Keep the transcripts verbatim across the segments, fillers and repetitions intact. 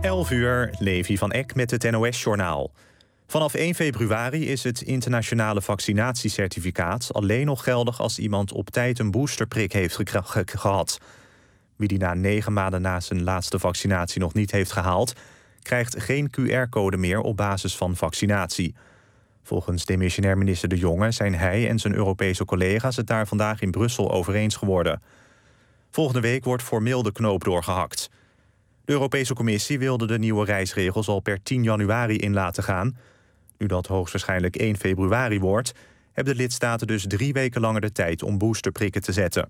elf uur, Levi van Eck met het N O S-journaal. Vanaf één februari is het internationale vaccinatiecertificaat alleen nog geldig als iemand op tijd een boosterprik heeft ge- ge- gehad. Wie die na negen maanden na zijn laatste vaccinatie nog niet heeft gehaald, krijgt geen Q R-code meer op basis van vaccinatie. Volgens demissionair minister De Jonge zijn hij en zijn Europese collega's het daar vandaag in Brussel over eens geworden. Volgende week wordt formeel de knoop doorgehakt. De Europese Commissie wilde de nieuwe reisregels al per tien januari in laten gaan. Nu dat hoogstwaarschijnlijk één februari wordt, hebben de lidstaten dus drie weken langer de tijd om boosterprikken te zetten.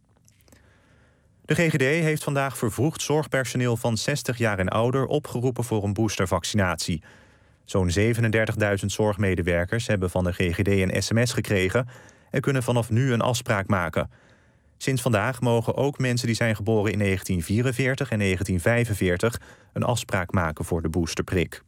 De G G D heeft vandaag vervroegd zorgpersoneel van zestig jaar en ouder opgeroepen voor een boostervaccinatie. Zo'n zevenendertigduizend zorgmedewerkers hebben van de G G D een sms gekregen en kunnen vanaf nu een afspraak maken. Sinds vandaag mogen ook mensen die zijn geboren in negentien vierenveertig en negentien vijfenveertig een afspraak maken voor de boosterprik.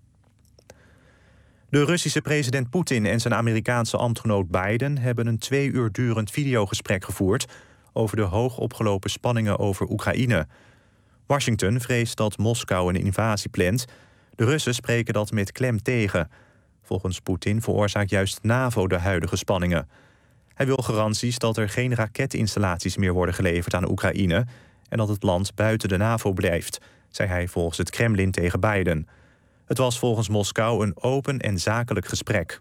De Russische president Poetin en zijn Amerikaanse ambtgenoot Biden hebben een twee uur durend videogesprek gevoerd over de hoog opgelopen spanningen over Oekraïne. Washington vreest dat Moskou een invasie plant. De Russen spreken dat met klem tegen. Volgens Poetin veroorzaakt juist NAVO de huidige spanningen. Hij wil garanties dat er geen raketinstallaties meer worden geleverd aan Oekraïne en dat het land buiten de NAVO blijft, zei hij volgens het Kremlin tegen Biden. Het was volgens Moskou een open en zakelijk gesprek.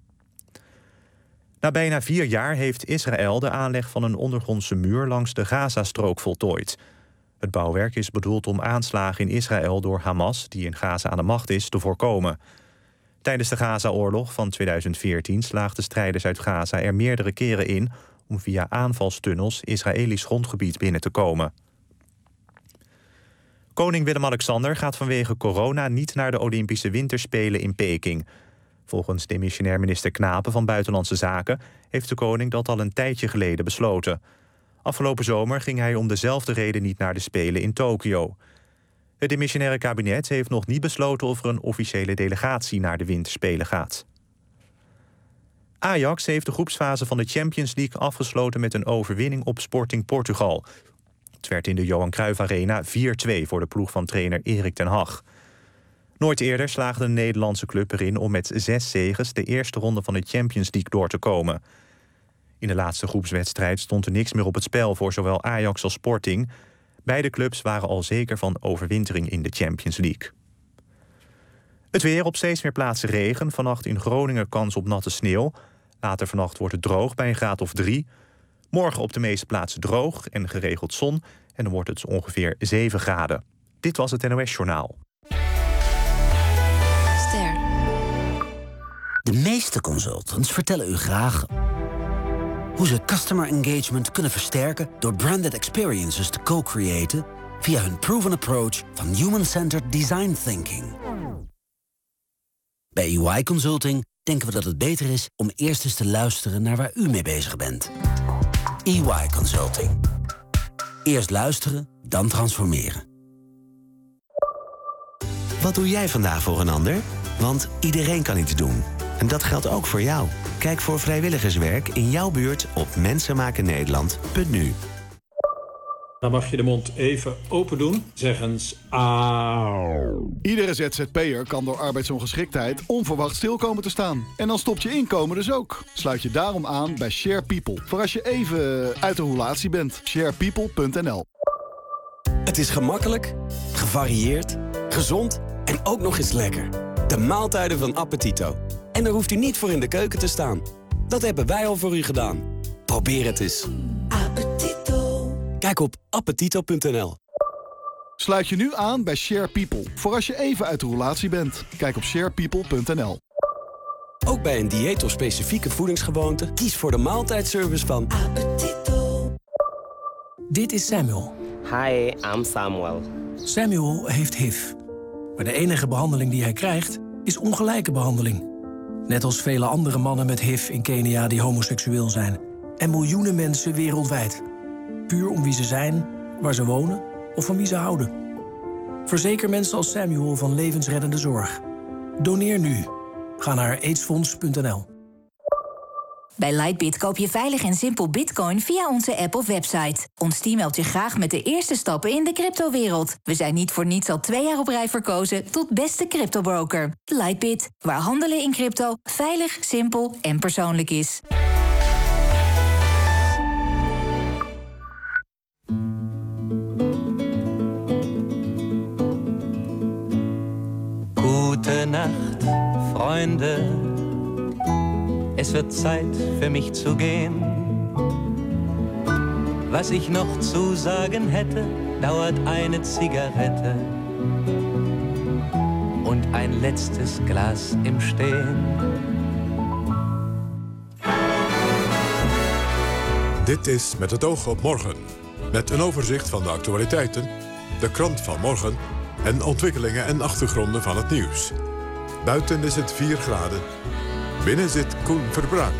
Na bijna vier jaar heeft Israël de aanleg van een ondergrondse muur langs de Gazastrook voltooid. Het bouwwerk is bedoeld om aanslagen in Israël door Hamas, die in Gaza aan de macht is, te voorkomen. Tijdens de Gaza-oorlog van tweeduizend veertien slaagden strijders uit Gaza er meerdere keren in om via aanvalstunnels Israëlisch grondgebied binnen te komen. Koning Willem-Alexander gaat vanwege corona niet naar de Olympische Winterspelen in Peking. Volgens demissionair minister Knapen van Buitenlandse Zaken heeft de koning dat al een tijdje geleden besloten. Afgelopen zomer ging hij om dezelfde reden niet naar de Spelen in Tokio. Het demissionaire kabinet heeft nog niet besloten of er een officiële delegatie naar de Winterspelen gaat. Ajax heeft de groepsfase van de Champions League afgesloten met een overwinning op Sporting Portugal. Het werd in de Johan Cruijff Arena vier twee voor de ploeg van trainer Erik ten Hag. Nooit eerder slaagde de Nederlandse club erin om met zes zegens de eerste ronde van de Champions League door te komen. In de laatste groepswedstrijd stond er niks meer op het spel voor zowel Ajax als Sporting. Beide clubs waren al zeker van overwintering in de Champions League. Het weer: op steeds meer plaatsen regen. Vannacht in Groningen kans op natte sneeuw. Later vannacht wordt het droog bij een graad of drie. Morgen op de meeste plaatsen droog en geregeld zon. En dan wordt het ongeveer zeven graden. Dit was het N O S-journaal. Ster. De meeste consultants vertellen u graag hoe ze customer engagement kunnen versterken door branded experiences te co-creëren via hun proven approach van human-centered design thinking. Bij E Y Consulting denken we dat het beter is om eerst eens te luisteren naar waar u mee bezig bent. E Y Consulting. Eerst luisteren, dan transformeren. Wat doe jij vandaag voor een ander? Want iedereen kan iets doen. En dat geldt ook voor jou. Kijk voor vrijwilligerswerk in jouw buurt op mensenmakennederland punt n u. Dan mag je de mond even open doen. Zeg eens auw. Iedere Z Z P'er kan door arbeidsongeschiktheid onverwacht stil komen te staan. En dan stopt je inkomen dus ook. Sluit je daarom aan bij Share People. Voor als je even uit de roulatie bent. share people punt n l. Het is gemakkelijk, gevarieerd, gezond en ook nog eens lekker. De maaltijden van Appetito. En daar hoeft u niet voor in de keuken te staan. Dat hebben wij al voor u gedaan. Probeer het eens. Appetito. Kijk op appetito punt n l. Sluit je nu aan bij Share People. Voor als je even uit de roulatie bent. Kijk op share people punt n l. Ook bij een dieet of specifieke voedingsgewoonte, kies voor de maaltijdservice van Appetito. Dit is Samuel. Hi, I'm Samuel. Samuel heeft H I V. Maar de enige behandeling die hij krijgt is ongelijke behandeling. Net als vele andere mannen met H I V in Kenia die homoseksueel zijn. En miljoenen mensen wereldwijd. Puur om wie ze zijn, waar ze wonen of van wie ze houden. Verzeker mensen als Samuel van levensreddende zorg. Doneer nu. Ga naar aidsfonds punt n l. Bij Lightbit koop je veilig en simpel bitcoin via onze app of website. Ons team helpt je graag met de eerste stappen in de cryptowereld. We zijn niet voor niets al twee jaar op rij verkozen tot beste cryptobroker. Lightbit, waar handelen in crypto veilig, simpel en persoonlijk is. Gute Nacht, Freunde. Es wird Zeit für mich zu gehen. Was ich noch zu sagen hätte, dauert eine Zigarette und ein letztes Glas im Stehen. Dit is Met het oog op morgen. Met een overzicht van de actualiteiten, de krant van morgen en ontwikkelingen en achtergronden van het nieuws. Buiten is het vier graden. Binnen zit Koen Verbraak.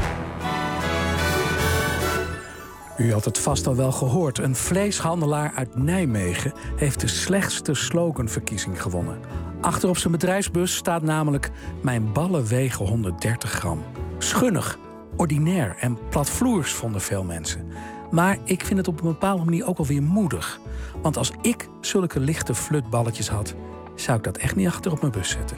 U had het vast al wel gehoord. Een vleeshandelaar uit Nijmegen heeft de slechtste sloganverkiezing gewonnen. Achter op zijn bedrijfsbus staat namelijk: mijn ballen wegen honderddertig gram. Schunnig, ordinair en platvloers vonden veel mensen. Maar ik vind het op een bepaalde manier ook alweer moedig. Want als ik zulke lichte flutballetjes had, zou ik dat echt niet achter op mijn bus zetten.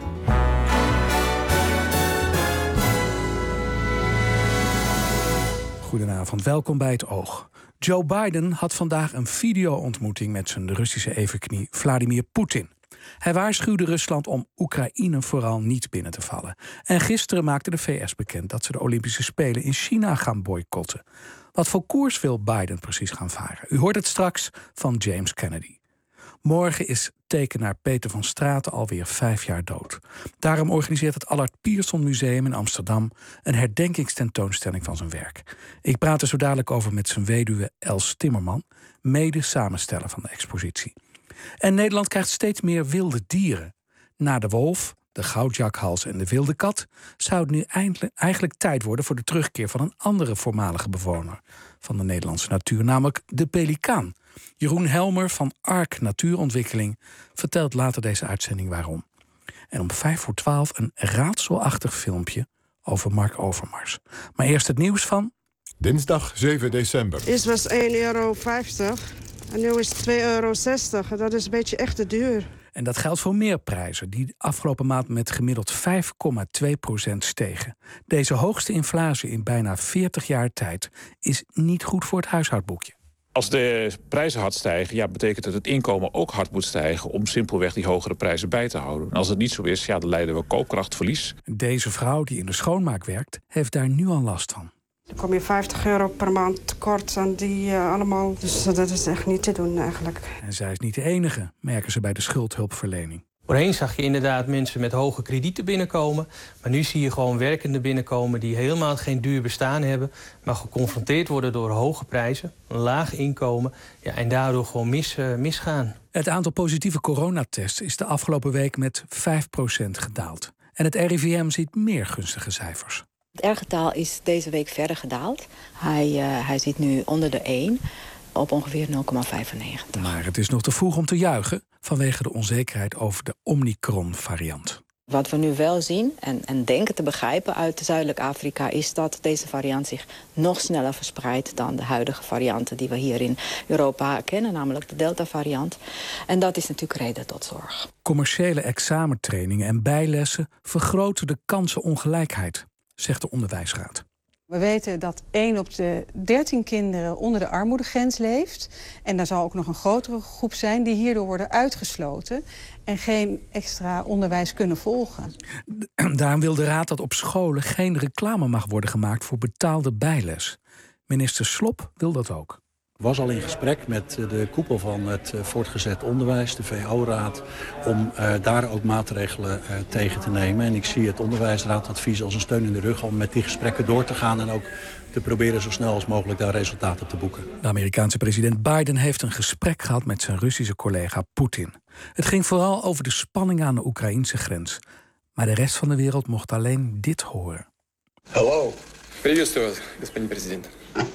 Goedenavond, welkom bij Het Oog. Joe Biden had vandaag een video-ontmoeting met zijn Russische evenknie Vladimir Poetin. Hij waarschuwde Rusland om Oekraïne vooral niet binnen te vallen. En gisteren maakte de V S bekend dat ze de Olympische Spelen in China gaan boycotten. Wat voor koers wil Biden precies gaan varen? U hoort het straks van James Kennedy. Morgen is tekenaar Peter van Straten alweer vijf jaar dood. Daarom organiseert het Allard Pierson Museum in Amsterdam een herdenkingstentoonstelling van zijn werk. Ik praat er zo dadelijk over met zijn weduwe Els Timmerman, mede samensteller van de expositie. En Nederland krijgt steeds meer wilde dieren. Na de wolf, de goudjakhals en de wilde kat zou het nu eigenlijk tijd worden voor de terugkeer van een andere voormalige bewoner van de Nederlandse natuur, namelijk de pelikaan. Jeroen Helmer van Ark Natuurontwikkeling vertelt later deze uitzending waarom. En om vijf voor twaalf een raadselachtig filmpje over Mark Overmars. Maar eerst het nieuws van dinsdag zeven december. Eerst was één euro vijftig en nu is het twee euro zestig. Dat is een beetje echt te duur. En dat geldt voor meer prijzen, die de afgelopen maand met gemiddeld vijf komma twee procent stegen. Deze hoogste inflatie in bijna veertig jaar tijd is niet goed voor het huishoudboekje. Als de prijzen hard stijgen, ja, betekent dat het inkomen ook hard moet stijgen om simpelweg die hogere prijzen bij te houden. En als het niet zo is, ja, dan lijden we koopkrachtverlies. Deze vrouw die in de schoonmaak werkt, heeft daar nu al last van. Dan kom je vijftig euro per maand tekort aan die uh, allemaal. Dus dat is echt niet te doen eigenlijk. En zij is niet de enige, merken ze bij de schuldhulpverlening. Voorheen zag je inderdaad mensen met hoge kredieten binnenkomen. Maar nu zie je gewoon werkenden binnenkomen die helemaal geen duur bestaan hebben, maar geconfronteerd worden door hoge prijzen, een laag inkomen, ja, en daardoor gewoon mis, uh, misgaan. Het aantal positieve coronatests is de afgelopen week met vijf procent gedaald. En het R I V M ziet meer gunstige cijfers. Het R-getal is deze week verder gedaald. Hij, uh, hij zit nu onder de één op ongeveer nul komma vijfennegentig. Maar het is nog te vroeg om te juichen vanwege de onzekerheid over de Omicron-variant. Wat we nu wel zien en, en denken te begrijpen uit Zuidelijk Afrika is dat deze variant zich nog sneller verspreidt dan de huidige varianten die we hier in Europa kennen, namelijk de Delta-variant. En dat is natuurlijk reden tot zorg. Commerciële examentrainingen en bijlessen vergroten de kansenongelijkheid, zegt de Onderwijsraad. We weten dat één op de dertien kinderen onder de armoedegrens leeft. En daar zal ook nog een grotere groep zijn die hierdoor worden uitgesloten en geen extra onderwijs kunnen volgen. Daarom wil de Raad dat op scholen geen reclame mag worden gemaakt voor betaalde bijles. Minister Slop wil dat ook. Ik was al in gesprek met de koepel van het voortgezet onderwijs, de V O-raad, om uh, daar ook maatregelen uh, tegen te nemen. En ik zie het onderwijsraadadvies als een steun in de rug om met die gesprekken door te gaan en ook te proberen zo snel als mogelijk daar resultaten te boeken. De Amerikaanse president Biden heeft een gesprek gehad met zijn Russische collega Poetin. Het ging vooral over de spanning aan de Oekraïnse grens. Maar de rest van de wereld mocht alleen dit horen. Hallo. Приветствую вас, господин президент.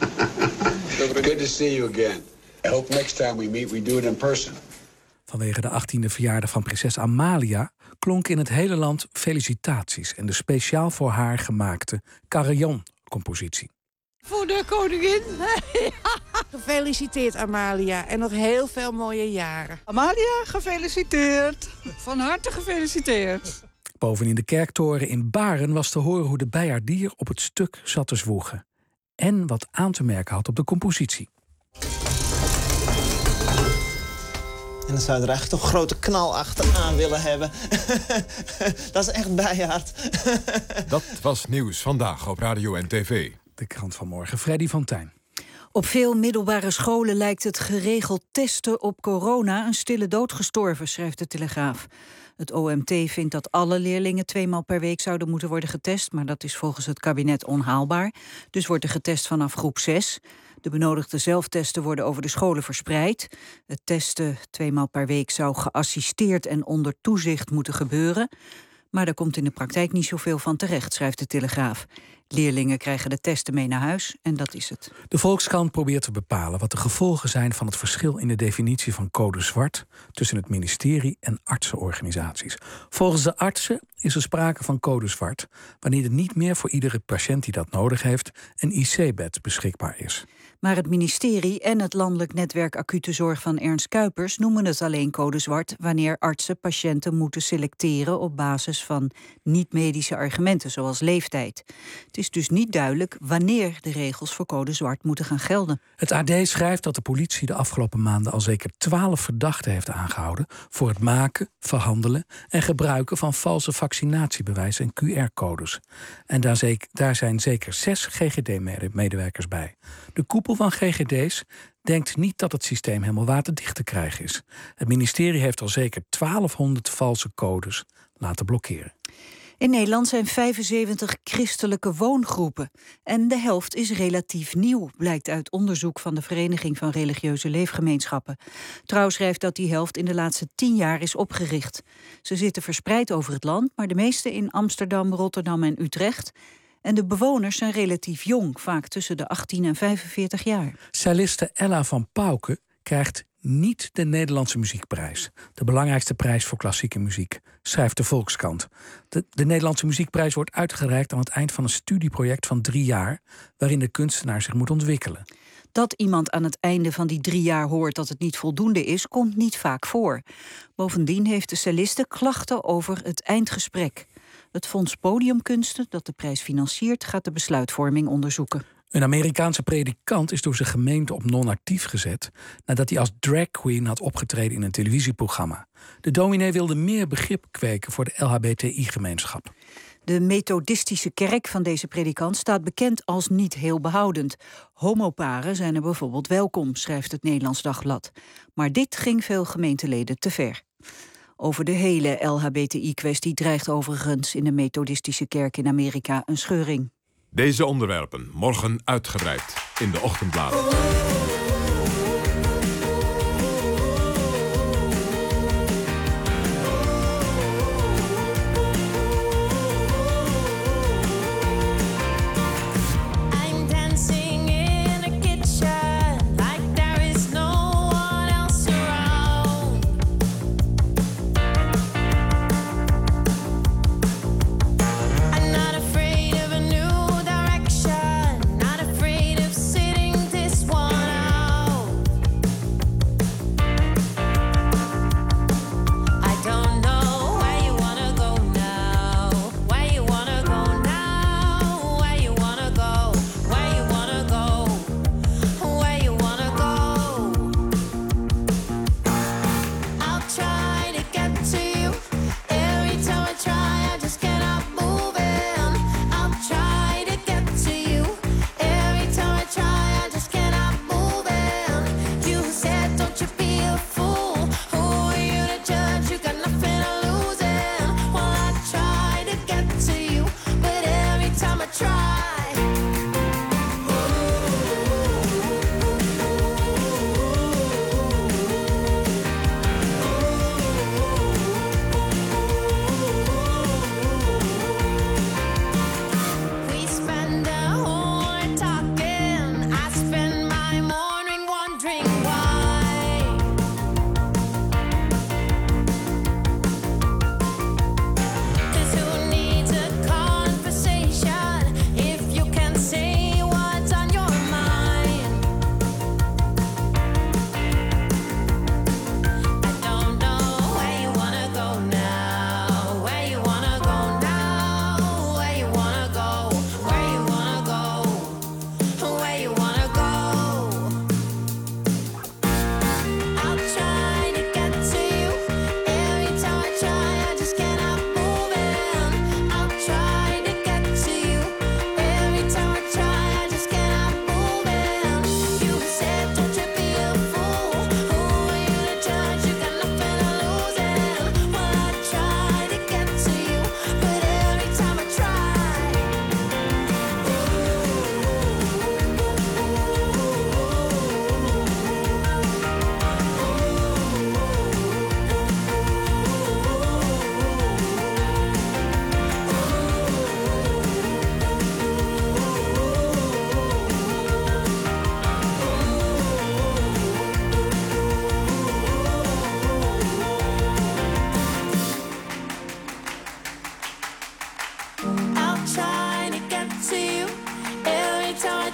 Good to see you again. I hope next time we meet we do it in person. Vanwege de achttiende verjaardag van prinses Amalia klonk in het hele land felicitaties en de speciaal voor haar gemaakte carillon compositie. Voor de koningin. Gefeliciteerd Amalia en nog heel veel mooie jaren. Amalia, gefeliciteerd. Van harte gefeliciteerd. Bovenin de kerktoren in Baren was te horen hoe de bijaardier op het stuk zat te zwoegen. En wat aan te merken had op de compositie. En dan zou je er eigenlijk toch een grote knal achteraan willen hebben. Dat is echt bijaard. Dat was Nieuws Vandaag op Radio en tv. De krant van morgen, Freddy van Tijn. Op veel middelbare scholen lijkt het geregeld testen op corona een stille dood gestorven, schrijft de Telegraaf. Het O M T vindt dat alle leerlingen tweemaal per week zouden moeten worden getest, maar dat is volgens het kabinet onhaalbaar. Dus wordt er getest vanaf groep zes. De benodigde zelftesten worden over de scholen verspreid. Het testen tweemaal per week zou geassisteerd en onder toezicht moeten gebeuren. Maar daar komt in de praktijk niet zoveel van terecht, schrijft de Telegraaf. Leerlingen krijgen de testen mee naar huis en dat is het. De Volkskrant probeert te bepalen wat de gevolgen zijn van het verschil in de definitie van code zwart tussen het ministerie en artsenorganisaties. Volgens de artsen is er sprake van code zwart wanneer er niet meer voor iedere patiënt die dat nodig heeft een I C-bed beschikbaar is. Maar het ministerie en het Landelijk Netwerk Acute Zorg van Ernst Kuipers noemen het alleen code zwart wanneer artsen patiënten moeten selecteren op basis van niet-medische argumenten, zoals leeftijd. Het is dus niet duidelijk wanneer de regels voor code zwart moeten gaan gelden. Het A D schrijft dat de politie de afgelopen maanden al zeker twaalf verdachten heeft aangehouden voor het maken, verhandelen en gebruiken van valse vaccinatiebewijzen en Q R-codes. En daar, zeker, daar zijn zeker zes G G D-medewerkers bij. De koepel van G G D's denkt niet dat het systeem helemaal waterdicht te krijgen is. Het ministerie heeft al zeker twaalfhonderd valse codes laten blokkeren. In Nederland zijn vijfenzeventig christelijke woongroepen. En de helft is relatief nieuw, blijkt uit onderzoek van de Vereniging van Religieuze Leefgemeenschappen. Trouw schrijft dat die helft in de laatste tien jaar is opgericht. Ze zitten verspreid over het land, maar de meeste in Amsterdam, Rotterdam en Utrecht. En de bewoners zijn relatief jong, vaak tussen de achttien en vijfenveertig jaar. Celliste Ella van Pauwke krijgt niet de Nederlandse Muziekprijs. De belangrijkste prijs voor klassieke muziek, schrijft de Volkskrant. De, de Nederlandse Muziekprijs wordt uitgereikt aan het eind van een studieproject van drie jaar, waarin de kunstenaar zich moet ontwikkelen. Dat iemand aan het einde van die drie jaar hoort dat het niet voldoende is, komt niet vaak voor. Bovendien heeft de celliste klachten over het eindgesprek. Het Fonds Podiumkunsten, dat de prijs financiert, gaat de besluitvorming onderzoeken. Een Amerikaanse predikant is door zijn gemeente op non-actief gezet nadat hij als drag queen had opgetreden in een televisieprogramma. De dominee wilde meer begrip kweken voor de L H B T I-gemeenschap. De methodistische kerk van deze predikant staat bekend als niet heel behoudend. Homoparen zijn er bijvoorbeeld welkom, schrijft het Nederlands Dagblad. Maar dit ging veel gemeenteleden te ver. Over de hele L H B T I-kwestie dreigt overigens in de methodistische kerk in Amerika een scheuring. Deze onderwerpen morgen uitgebreid in de ochtendbladen. Afraid of a new direction, not afraid of sitting this one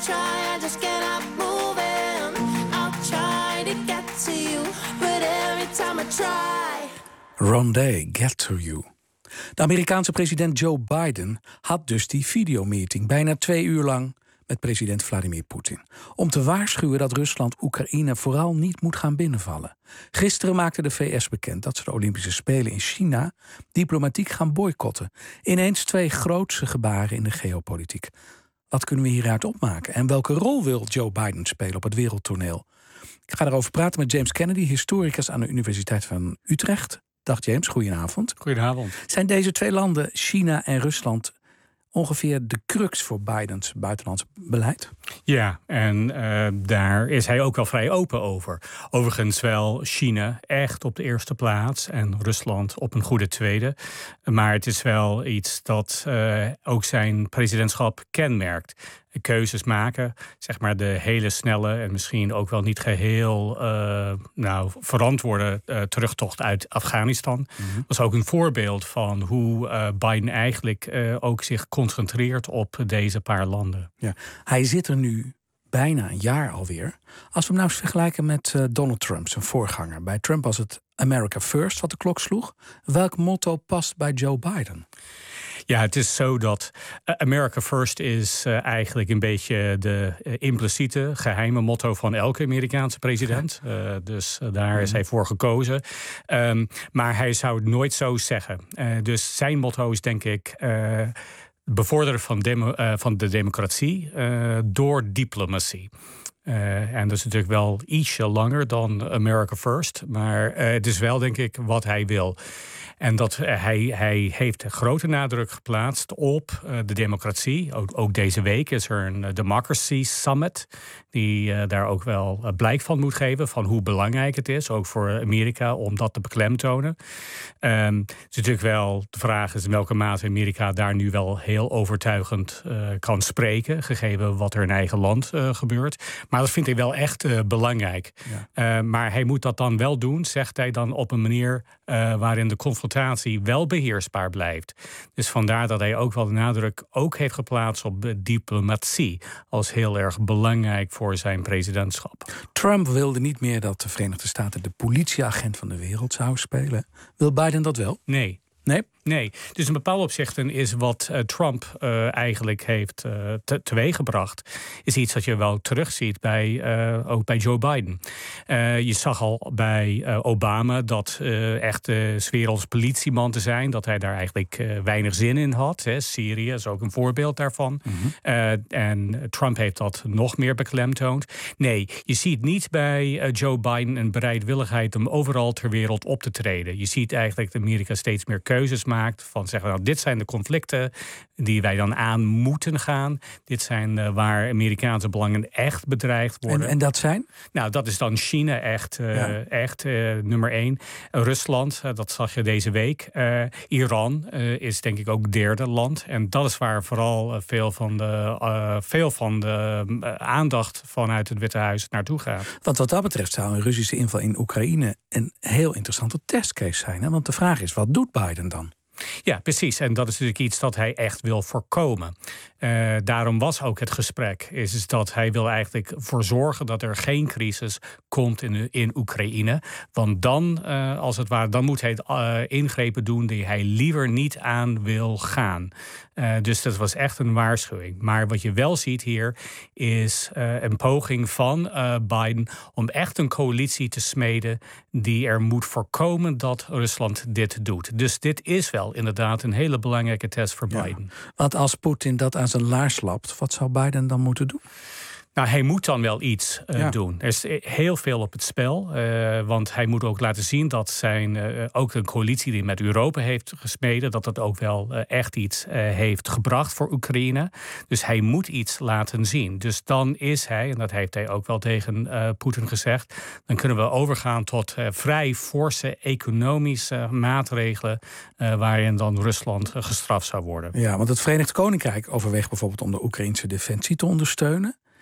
try, I just cannot move in. I'll try to get to you, but every time I try. Rondé, Get to You. De Amerikaanse president Joe Biden had dus die videomeeting bijna twee uur lang met president Vladimir Poetin, om te waarschuwen dat Rusland Oekraïne vooral niet moet gaan binnenvallen. Gisteren maakte de V S bekend dat ze de Olympische Spelen in China diplomatiek gaan boycotten. Ineens twee grootse gebaren in de geopolitiek. Wat kunnen we hieruit opmaken? En welke rol wil Joe Biden spelen op het wereldtoneel? Ik ga daarover praten met James Kennedy, historicus aan de Universiteit van Utrecht. Dag James, goedenavond. Goedenavond. Zijn deze twee landen, China en Rusland, ongeveer de crux voor Bidens buitenlands beleid? Ja, en uh, daar is hij ook wel vrij open over. Overigens wel China echt op de eerste plaats en Rusland op een goede tweede. Maar het is wel iets dat uh, ook zijn presidentschap kenmerkt. Keuzes maken, zeg maar de hele snelle en misschien ook wel niet geheel uh, nou, verantwoorde uh, terugtocht uit Afghanistan. Mm-hmm. Was ook een voorbeeld van hoe uh, Biden eigenlijk uh, ook zich concentreert op deze paar landen. Ja. Hij zit er nu bijna een jaar alweer. Als we hem nou eens vergelijken met uh, Donald Trump, zijn voorganger. Bij Trump was het America First wat de klok sloeg. Welk motto past bij Joe Biden? Ja, het is zo dat America First is uh, eigenlijk een beetje de uh, impliciete, geheime motto van elke Amerikaanse president. Uh, dus uh, daar is hij voor gekozen. Um, maar hij zou het nooit zo zeggen. Uh, dus zijn motto is denk ik Uh, bevorderen van, demo, uh, van de democratie uh, door diplomatie. Uh, en dat is natuurlijk wel ietsje langer dan America First. Maar uh, het is wel, denk ik, wat hij wil. En dat uh, hij, hij heeft grote nadruk geplaatst op uh, de democratie. Ook, ook deze week is er een uh, Democracy Summit, die uh, daar ook wel uh, blijk van moet geven, van hoe belangrijk het is, ook voor Amerika, om dat te beklemtonen. Um, het is natuurlijk wel de vraag is in welke mate Amerika daar nu wel heel overtuigend uh, kan spreken, gegeven wat er in eigen land uh, gebeurt. Maar dat vind ik wel echt uh, belangrijk. Ja. Uh, maar hij moet dat dan wel doen, zegt hij dan, op een manier uh, waarin de confrontatie wel beheersbaar blijft. Dus vandaar dat hij ook wel de nadruk ook heeft geplaatst op de diplomatie als heel erg belangrijk voor zijn presidentschap. Trump wilde niet meer dat de Verenigde Staten de politieagent van de wereld zou spelen. Wil Biden dat wel? Nee. Nee? Nee. Dus in bepaalde opzichten is wat uh, Trump uh, eigenlijk heeft uh, te, teweeggebracht, is iets dat je wel terugziet bij, uh, ook bij Joe Biden. Uh, je zag al bij uh, Obama dat uh, echt uh, 's werelds politieman te zijn, dat hij daar eigenlijk uh, weinig zin in had. Hè. Syrië is ook een voorbeeld daarvan. Mm-hmm. Uh, en Trump heeft dat nog meer beklemtoond. Nee, je ziet niet bij uh, Joe Biden een bereidwilligheid om overal ter wereld op te treden. Je ziet eigenlijk dat Amerika steeds meer keuzes maakt van zeggen, nou, dit zijn de conflicten die wij dan aan moeten gaan. Dit zijn uh, waar Amerikaanse belangen echt bedreigd worden. En, en dat zijn? Nou, dat is dan China echt, uh, ja. echt uh, nummer één. Uh, Rusland, uh, dat zag je deze week. Uh, Iran uh, is denk ik ook derde land. En dat is waar vooral uh, veel van de, uh, veel van de uh, aandacht vanuit het Witte Huis naartoe gaat. Want wat dat betreft zou een Russische inval in Oekraïne een heel interessante testcase zijn. Hè? Want de vraag is, wat doet Biden dan? Ja, precies. En dat is natuurlijk iets dat hij echt wil voorkomen. Uh, daarom was ook het gesprek, is, is dat hij wil eigenlijk voor zorgen dat er geen crisis komt in, in Oekraïne. Want dan, uh, als het ware, dan moet hij uh, ingrepen doen die hij liever niet aan wil gaan. Uh, dus dat was echt een waarschuwing. Maar wat je wel ziet hier is uh, een poging van uh, Biden om echt een coalitie te smeden die er moet voorkomen dat Rusland dit doet. Dus dit is wel inderdaad een hele belangrijke test voor Biden. Ja, want als Poetin dat aan zijn laars lapt, wat zou Biden dan moeten doen? Nou, hij moet dan wel iets uh, ja. doen. Er is heel veel op het spel. Uh, want hij moet ook laten zien dat zijn uh, ook een coalitie die met Europa heeft gesmeden, dat dat ook wel uh, echt iets uh, heeft gebracht voor Oekraïne. Dus hij moet iets laten zien. Dus dan is hij, en dat heeft hij ook wel tegen uh, Poetin gezegd, dan kunnen we overgaan tot uh, vrij forse economische maatregelen uh, waarin dan Rusland uh, gestraft zou worden. Ja, want het Verenigd Koninkrijk overweegt bijvoorbeeld om de Oekraïnse defensie te ondersteunen.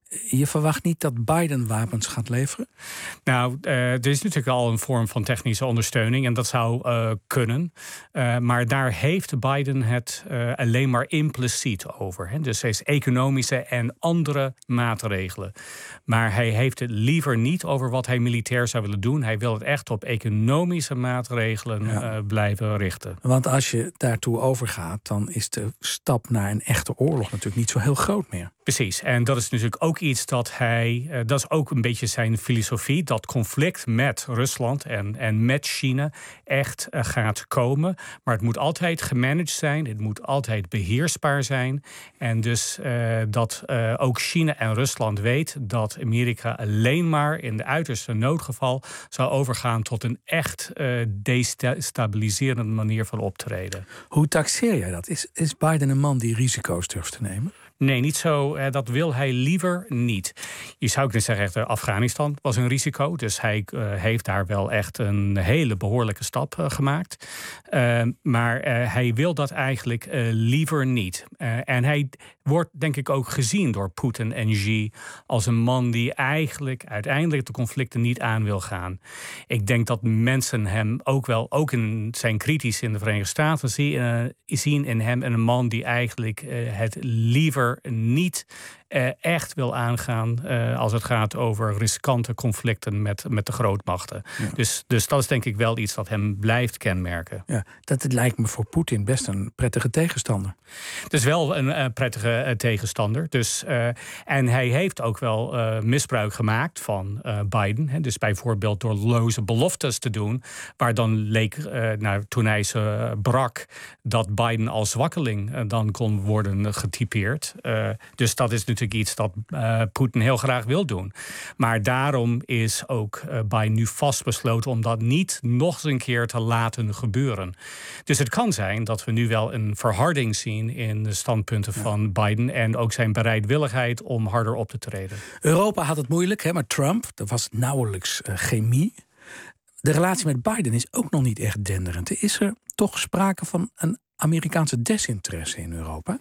Je verwacht niet dat Biden wapens gaat leveren? Nou, uh, er is natuurlijk al een vorm van technische ondersteuning en dat zou uh, kunnen. Uh, maar daar heeft Biden het uh, alleen maar impliciet over. Hè? Dus er is economische en andere maatregelen. Maar hij heeft het liever niet over wat hij militair zou willen doen. Hij wil het echt op economische maatregelen ja. uh, blijven richten. Want als je daartoe overgaat, dan is de stap naar een echte oorlog natuurlijk niet zo heel groot meer. Precies, en dat is natuurlijk ook iets dat hij, uh, dat is ook een beetje zijn filosofie, dat conflict met Rusland en, en met China echt uh, gaat komen. Maar het moet altijd gemanaged zijn, het moet altijd beheersbaar zijn. En dus uh, dat uh, ook China en Rusland weet dat Amerika alleen maar in de uiterste noodgeval zou overgaan tot een echt uh, destabiliserende manier van optreden. Hoe taxeer jij dat? Is, is Biden een man die risico's durft te nemen? Nee, niet zo. Dat wil hij liever niet. Je zou kunnen zeggen, Afghanistan was een risico. Dus hij uh, heeft daar wel echt een hele behoorlijke stap uh, gemaakt. Uh, maar uh, hij wil dat eigenlijk uh, liever niet. Uh, en hij wordt denk ik ook gezien door Poetin en Xi als een man die eigenlijk uiteindelijk de conflicten niet aan wil gaan. Ik denk dat mensen hem ook wel, ook in zijn kritisch in de Verenigde Staten, zien, uh, zien in hem een man die eigenlijk uh, het liever niet uh, echt wil aangaan uh, als het gaat over riskante conflicten met, met de grootmachten. Ja. Dus, dus dat is denk ik wel iets dat hem blijft kenmerken. Ja, dat het lijkt me voor Poetin best een prettige tegenstander. Het is wel een uh, prettige uh, tegenstander. Dus, uh, en hij heeft ook wel uh, misbruik gemaakt van uh, Biden. Hè, dus bijvoorbeeld door loze beloftes te doen, waar dan leek, uh, nou, toen hij ze uh, brak, dat Biden als zwakkeling uh, dan kon worden getypeerd. Uh, dus dat is natuurlijk iets dat uh, Poetin heel graag wil doen. Maar daarom is ook uh, Biden nu vastbesloten om dat niet nog eens een keer te laten gebeuren. Dus het kan zijn dat we nu wel een verharding zien in de standpunten ja. van Biden en ook zijn bereidwilligheid om harder op te treden. Europa had het moeilijk, hè, maar Trump, er was nauwelijks uh, chemie. De relatie met Biden is ook nog niet echt denderend. Is er toch sprake van een Amerikaanse desinteresse in Europa?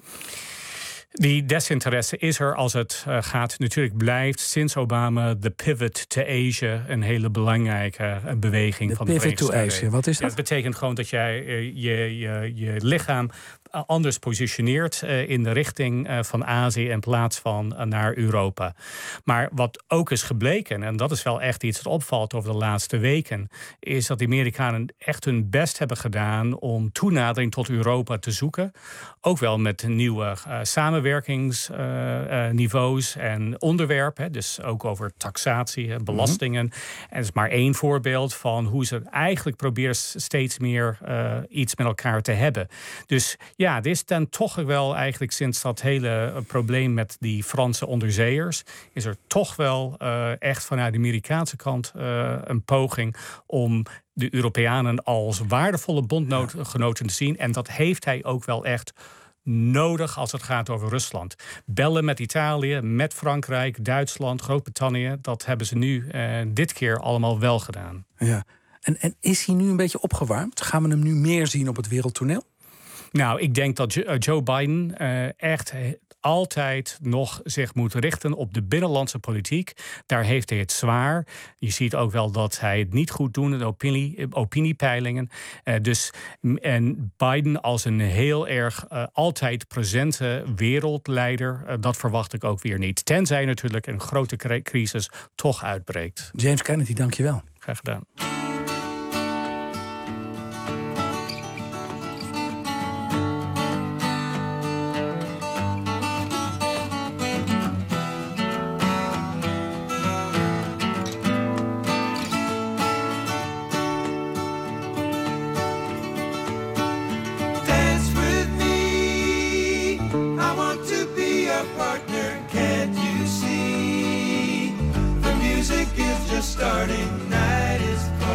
Die desinteresse is er als het uh, gaat. Natuurlijk blijft sinds Obama de pivot to Asia een hele belangrijke uh, beweging de van de Verenigde Staten. Asia, wat is dat? Ja, dat betekent gewoon dat jij uh, je, je, je lichaam anders positioneert uh, in de richting uh, van Azië in plaats van uh, naar Europa. Maar wat ook is gebleken, en dat is wel echt iets dat opvalt over de laatste weken, is dat de Amerikanen echt hun best hebben gedaan om toenadering tot Europa te zoeken. Ook wel met nieuwe uh, samenwerkingsniveaus uh, uh, en onderwerpen. Dus ook over taxatie en belastingen. Mm-hmm. En dat is maar één voorbeeld van hoe ze eigenlijk proberen steeds meer uh, iets met elkaar te hebben. Dus ja, dit is dan toch wel eigenlijk sinds dat hele uh, probleem met die Franse onderzeeërs, is er toch wel uh, echt vanuit de Amerikaanse kant uh, een poging om de Europeanen als waardevolle bondgenoten te zien. En dat heeft hij ook wel echt nodig als het gaat over Rusland. Bellen met Italië, met Frankrijk, Duitsland, Groot-Brittannië, dat hebben ze nu uh, dit keer allemaal wel gedaan. Ja. En, en is hij nu een beetje opgewarmd? Gaan we hem nu meer zien op het wereldtoneel? Nou, ik denk dat Joe Biden uh, echt altijd nog zich moet richten op de binnenlandse politiek. Daar heeft hij het zwaar. Je ziet ook wel dat hij het niet goed doet in de opinie, opiniepeilingen. Uh, dus en Biden als een heel erg uh, altijd presente wereldleider, uh, dat verwacht ik ook weer niet. Tenzij natuurlijk een grote crisis toch uitbreekt. James Kennedy, dank je wel. Graag gedaan. Starting, night is cold.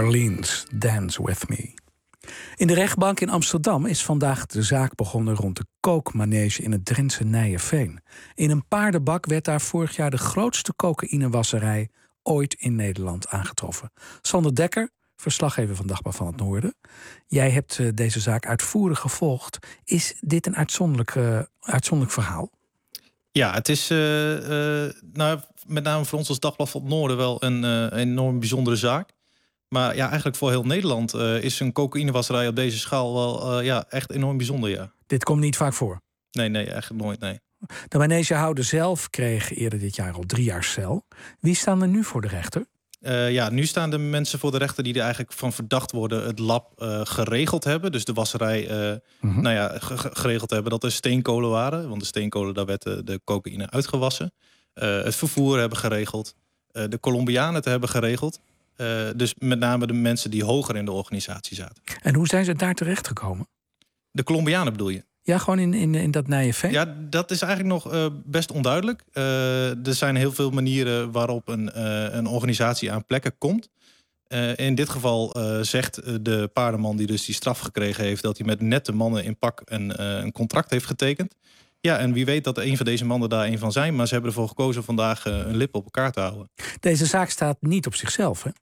Orleans, Dance With Me. In de rechtbank in Amsterdam is vandaag de zaak begonnen rond de kookmanege in het Drentse Nijeveen. In een paardenbak werd daar vorig jaar de grootste cocaïnewasserij ooit in Nederland aangetroffen. Sander Dekker, verslaggever van Dagblad van het Noorden. Jij hebt uh, deze zaak uitvoerig gevolgd. Is dit een uitzonderlijk, uh, uitzonderlijk verhaal? Ja, het is uh, uh, nou, met name voor ons als Dagblad van het Noorden wel een uh, enorm bijzondere zaak. Maar ja, eigenlijk voor heel Nederland uh, is een cocaïnewasserij op deze schaal wel uh, ja, echt enorm bijzonder, ja. Dit komt niet vaak voor? Nee, nee, eigenlijk nooit, nee. De manegehouder zelf kreeg eerder dit jaar al drie jaar cel. Wie staan er nu voor de rechter? Uh, ja, nu staan de mensen voor de rechter die er eigenlijk van verdacht worden het lab uh, geregeld hebben. Dus de wasserij uh, mm-hmm. nou ja, g- geregeld hebben dat er steenkolen waren. Want de steenkolen, daar werd de, de cocaïne uitgewassen. Uh, het vervoer hebben geregeld. Uh, de Colombianen het hebben geregeld. Uh, dus met name de mensen die hoger in de organisatie zaten. En hoe zijn ze daar terecht gekomen? De Colombianen bedoel je? Ja, gewoon in, in, in dat Nijeveen? Ja, dat is eigenlijk nog uh, best onduidelijk. Uh, er zijn heel veel manieren waarop een, uh, een organisatie aan plekken komt. Uh, in dit geval uh, zegt de paardenman die dus die straf gekregen heeft... dat hij met nette mannen in pak een, uh, een contract heeft getekend. Ja, en wie weet dat een van deze mannen daar een van zijn... maar ze hebben ervoor gekozen vandaag uh, een lip op elkaar te houden. Deze zaak staat niet op zichzelf, hè?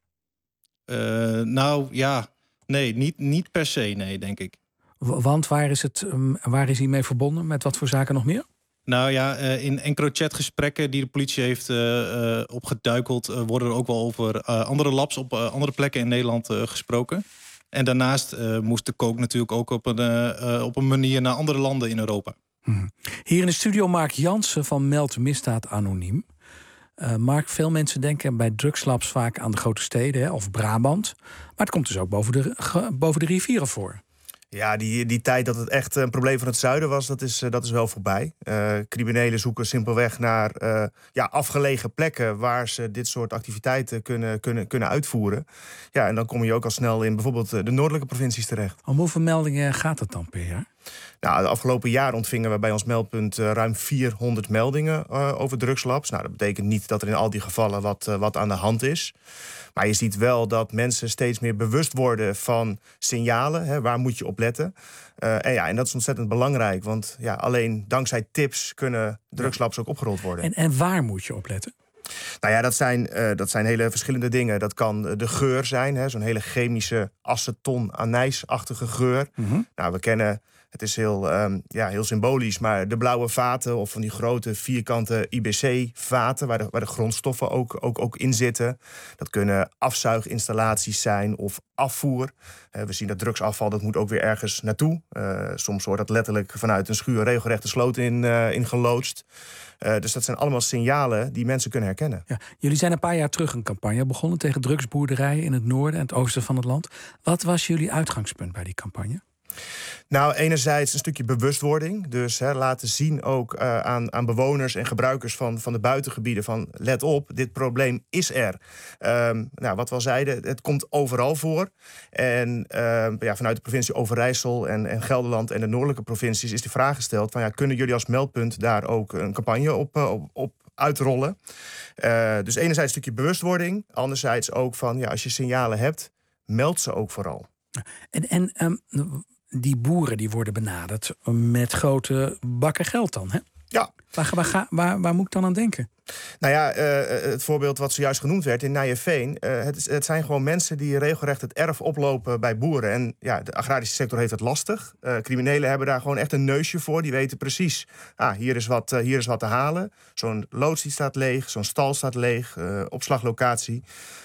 Uh, nou, ja, nee, niet, niet per se, nee, denk ik. Want waar is, het, um, waar is hij mee verbonden? Met wat voor zaken nog meer? Nou ja, uh, in EncroChat-gesprekken die de politie heeft uh, uh, opgeduikeld... Uh, worden er ook wel over uh, andere labs op uh, andere plekken in Nederland uh, gesproken. En daarnaast uh, moest de coke natuurlijk ook op een, uh, op een manier naar andere landen in Europa. Hmm. Hier in de studio Mark Jansen van Meld Misdaad Anoniem. Uh, Mark, veel mensen denken bij drugslabs vaak aan de grote steden, hè, of Brabant. Maar het komt dus ook boven de, ge, boven de rivieren voor. Ja, die, die tijd dat het echt een probleem van het zuiden was, dat is, dat is wel voorbij. Uh, criminelen zoeken simpelweg naar uh, ja, afgelegen plekken waar ze dit soort activiteiten kunnen, kunnen, kunnen uitvoeren. Ja, en dan kom je ook al snel in bijvoorbeeld de noordelijke provincies terecht. Om hoeveel meldingen gaat het dan per jaar? Nou, de afgelopen jaar ontvingen we bij ons meldpunt uh, ruim vierhonderd meldingen uh, over drugslabs. Nou, dat betekent niet dat er in al die gevallen wat, uh, wat aan de hand is. Maar je ziet wel dat mensen steeds meer bewust worden van signalen. Hè, waar moet je op letten? Uh, en, ja, en dat is ontzettend belangrijk. Want ja, alleen dankzij tips kunnen drugslabs ook opgerold worden. En, en waar moet je op letten? Nou ja, dat zijn, uh, dat zijn hele verschillende dingen. Dat kan de geur zijn, hè, zo'n hele chemische aceton-anijsachtige geur. Mm-hmm. Nou, we kennen... Het is heel, um, ja, heel symbolisch, maar de blauwe vaten... of van die grote vierkante I B C-vaten... waar de, waar de grondstoffen ook, ook, ook in zitten. Dat kunnen afzuiginstallaties zijn of afvoer. Uh, we zien dat drugsafval, dat moet ook weer ergens naartoe. Uh, soms wordt dat letterlijk vanuit een schuur regelrecht de sloot in, uh, in geloodst. Uh, dus dat zijn allemaal signalen die mensen kunnen herkennen. Ja, jullie zijn een paar jaar terug een campagne begonnen... tegen drugsboerderijen in het noorden en het oosten van het land. Wat was jullie uitgangspunt bij die campagne? Nou, enerzijds een stukje bewustwording. Dus hè, laten zien ook uh, aan, aan bewoners en gebruikers van, van de buitengebieden... van let op, dit probleem is er. Um, nou, wat we al zeiden, het komt overal voor. En uh, ja, vanuit de provincie Overijssel en, en Gelderland en de noordelijke provincies... is de vraag gesteld van ja, kunnen jullie als meldpunt daar ook een campagne op, uh, op, op uitrollen? Uh, dus enerzijds een stukje bewustwording. Anderzijds ook van ja, als je signalen hebt, meld ze ook vooral. En, en um, die boeren die worden benaderd met grote bakken geld dan, hè? Ja. Waar, waar, waar, waar moet ik dan aan denken? Nou ja, uh, het voorbeeld wat zojuist genoemd werd in Nijeveen... Uh, het, het zijn gewoon mensen die regelrecht het erf oplopen bij boeren. En ja, de agrarische sector heeft het lastig. Uh, criminelen hebben daar gewoon echt een neusje voor. Die weten precies, ah, hier, is wat, uh, hier is wat te halen. Zo'n loods die staat leeg, zo'n stal staat leeg, uh, opslaglocatie...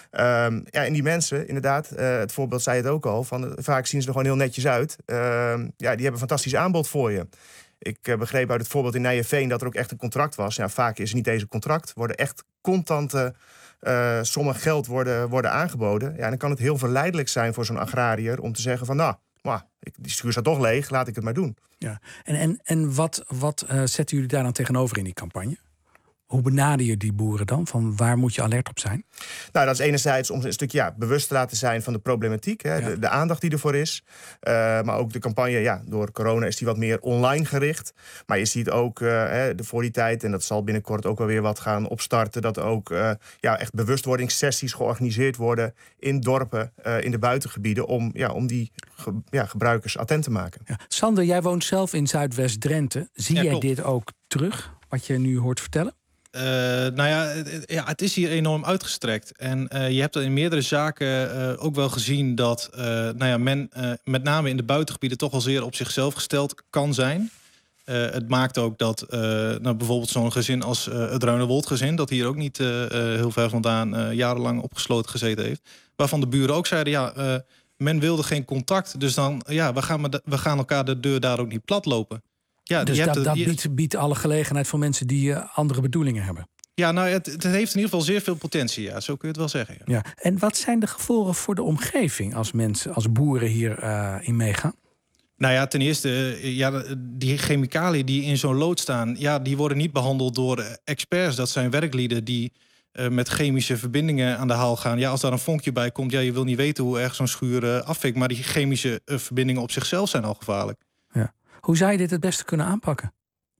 Um, ja, en die mensen, inderdaad, uh, het voorbeeld zei het ook al... Van, uh, vaak zien ze er gewoon heel netjes uit. Uh, ja, die hebben een fantastisch aanbod voor je. Ik uh, begreep uit het voorbeeld in Nijeveen dat er ook echt een contract was. Ja, vaak is het niet deze contract. Worden echt contante uh, sommen geld worden, worden aangeboden. Ja, en dan kan het heel verleidelijk zijn voor zo'n agrariër... om te zeggen van, nou, maar, ik, die schuur staat toch leeg, laat ik het maar doen. Ja. En, en, en wat, wat uh, zetten jullie daar dan tegenover in die campagne? Hoe benader je die boeren dan? Van waar moet je alert op zijn? Nou, dat is enerzijds om een stukje ja, bewust te laten zijn van de problematiek. Hè, ja. de, de aandacht die ervoor is. Uh, maar ook de campagne, ja, door corona is die wat meer online gericht. Maar je ziet ook uh, hè, de, voor die tijd, en dat zal binnenkort ook wel weer wat gaan opstarten, dat er ook uh, ja, echt bewustwordingssessies georganiseerd worden in dorpen, uh, in de buitengebieden, om, ja, om die ge, ja, gebruikers attent te maken. Ja. Sander, jij woont zelf in Zuidwest-Drenthe. Zie ja, jij klopt. dit ook terug, wat je nu hoort vertellen? Uh, nou ja het, ja, het is hier enorm uitgestrekt. En uh, je hebt er in meerdere zaken uh, ook wel gezien dat uh, nou ja, men uh, met name in de buitengebieden toch wel zeer op zichzelf gesteld kan zijn. Uh, het maakt ook dat uh, nou, bijvoorbeeld zo'n gezin als uh, het Ruinewold-gezin, dat hier ook niet uh, uh, heel ver vandaan uh, jarenlang opgesloten gezeten heeft, waarvan de buren ook zeiden, ja, uh, men wilde geen contact. Dus dan, ja, we gaan, we gaan elkaar de deur daar ook niet plat lopen. Ja, dus je dat, hebt dat de, je... biedt, biedt alle gelegenheid voor mensen die uh, andere bedoelingen hebben. Ja, nou, het, het heeft in ieder geval zeer veel potentie. Ja, zo kun je het wel zeggen. Ja. Ja. En wat zijn de gevolgen voor de omgeving als mensen, als boeren hier uh, in meegaan? Nou ja, ten eerste, ja, die chemicaliën die in zo'n lood staan, ja, die worden niet behandeld door experts. Dat zijn werklieden die uh, met chemische verbindingen aan de haal gaan. Ja, als daar een vonkje bij komt, ja, je wil niet weten hoe erg zo'n schuur uh, afvikt. Maar die chemische uh, verbindingen op zichzelf zijn al gevaarlijk. Ja. Hoe zou je dit het beste kunnen aanpakken?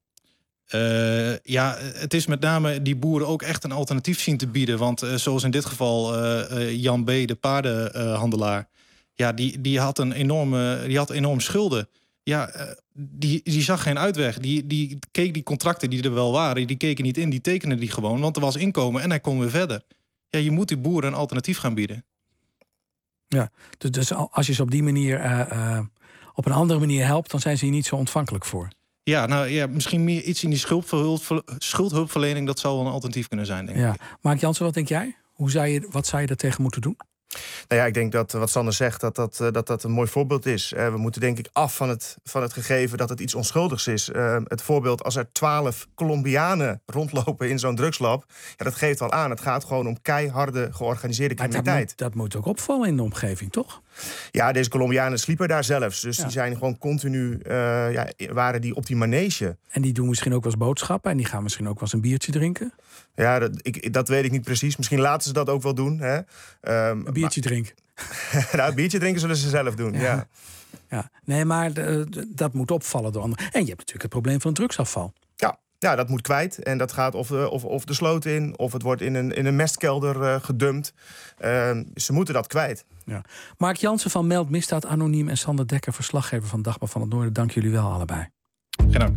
Uh, ja, het is met name die boeren ook echt een alternatief zien te bieden. Want uh, zoals in dit geval uh, uh, Jan B., de paardenhandelaar, uh, ja, die, die had een enorme, die had enorm schulden. Ja, uh, die, die zag geen uitweg. Die, die keek die contracten die er wel waren, die keken niet in, die tekenden die gewoon. Want er was inkomen en hij kon weer verder. Ja, je moet die boeren een alternatief gaan bieden. Ja, dus, dus als je ze op die manier, uh, uh, op een andere manier helpt, dan zijn ze hier niet zo ontvankelijk voor. Ja, nou ja, misschien meer iets in die schuldhulpverlening, dat zou wel een alternatief kunnen zijn, denk ja. ik. Mark Jansen, wat denk jij? Hoe zou je, wat zou je daar tegen moeten doen? Nou ja, ik denk dat wat Sander zegt, dat dat, dat, dat een mooi voorbeeld is. We moeten denk ik af van het, van het gegeven dat het iets onschuldigs is. Uh, het voorbeeld als er twaalf Colombianen rondlopen in zo'n drugslab, ja, dat geeft al aan. Het gaat gewoon om keiharde georganiseerde criminaliteit. Dat moet, dat moet ook opvallen in de omgeving, toch? Ja, deze Colombianen sliepen daar zelfs. Dus ja. die zijn gewoon continu, uh, ja, waren die op die manege. En die doen misschien ook wel eens boodschappen en die gaan misschien ook wel eens een biertje drinken? Ja, dat, ik, dat weet ik niet precies. Misschien laten ze dat ook wel doen. Hè. Um, een biertje maar... drinken? nou, een biertje drinken zullen ze zelf doen, ja. ja. ja. Nee, maar de, de, dat moet opvallen door anderen. En je hebt natuurlijk het probleem van drugsafval. Ja. Ja, dat moet kwijt. En dat gaat of de, of, of de sloot in, of het wordt in een, in een mestkelder uh, gedumpt. Uh, ze moeten dat kwijt. Ja. Mark Jansen van Meld Misdaad Anoniem en Sander Dekker, verslaggever van Dagblad van het Noorden. Dank jullie wel allebei. Geen dank.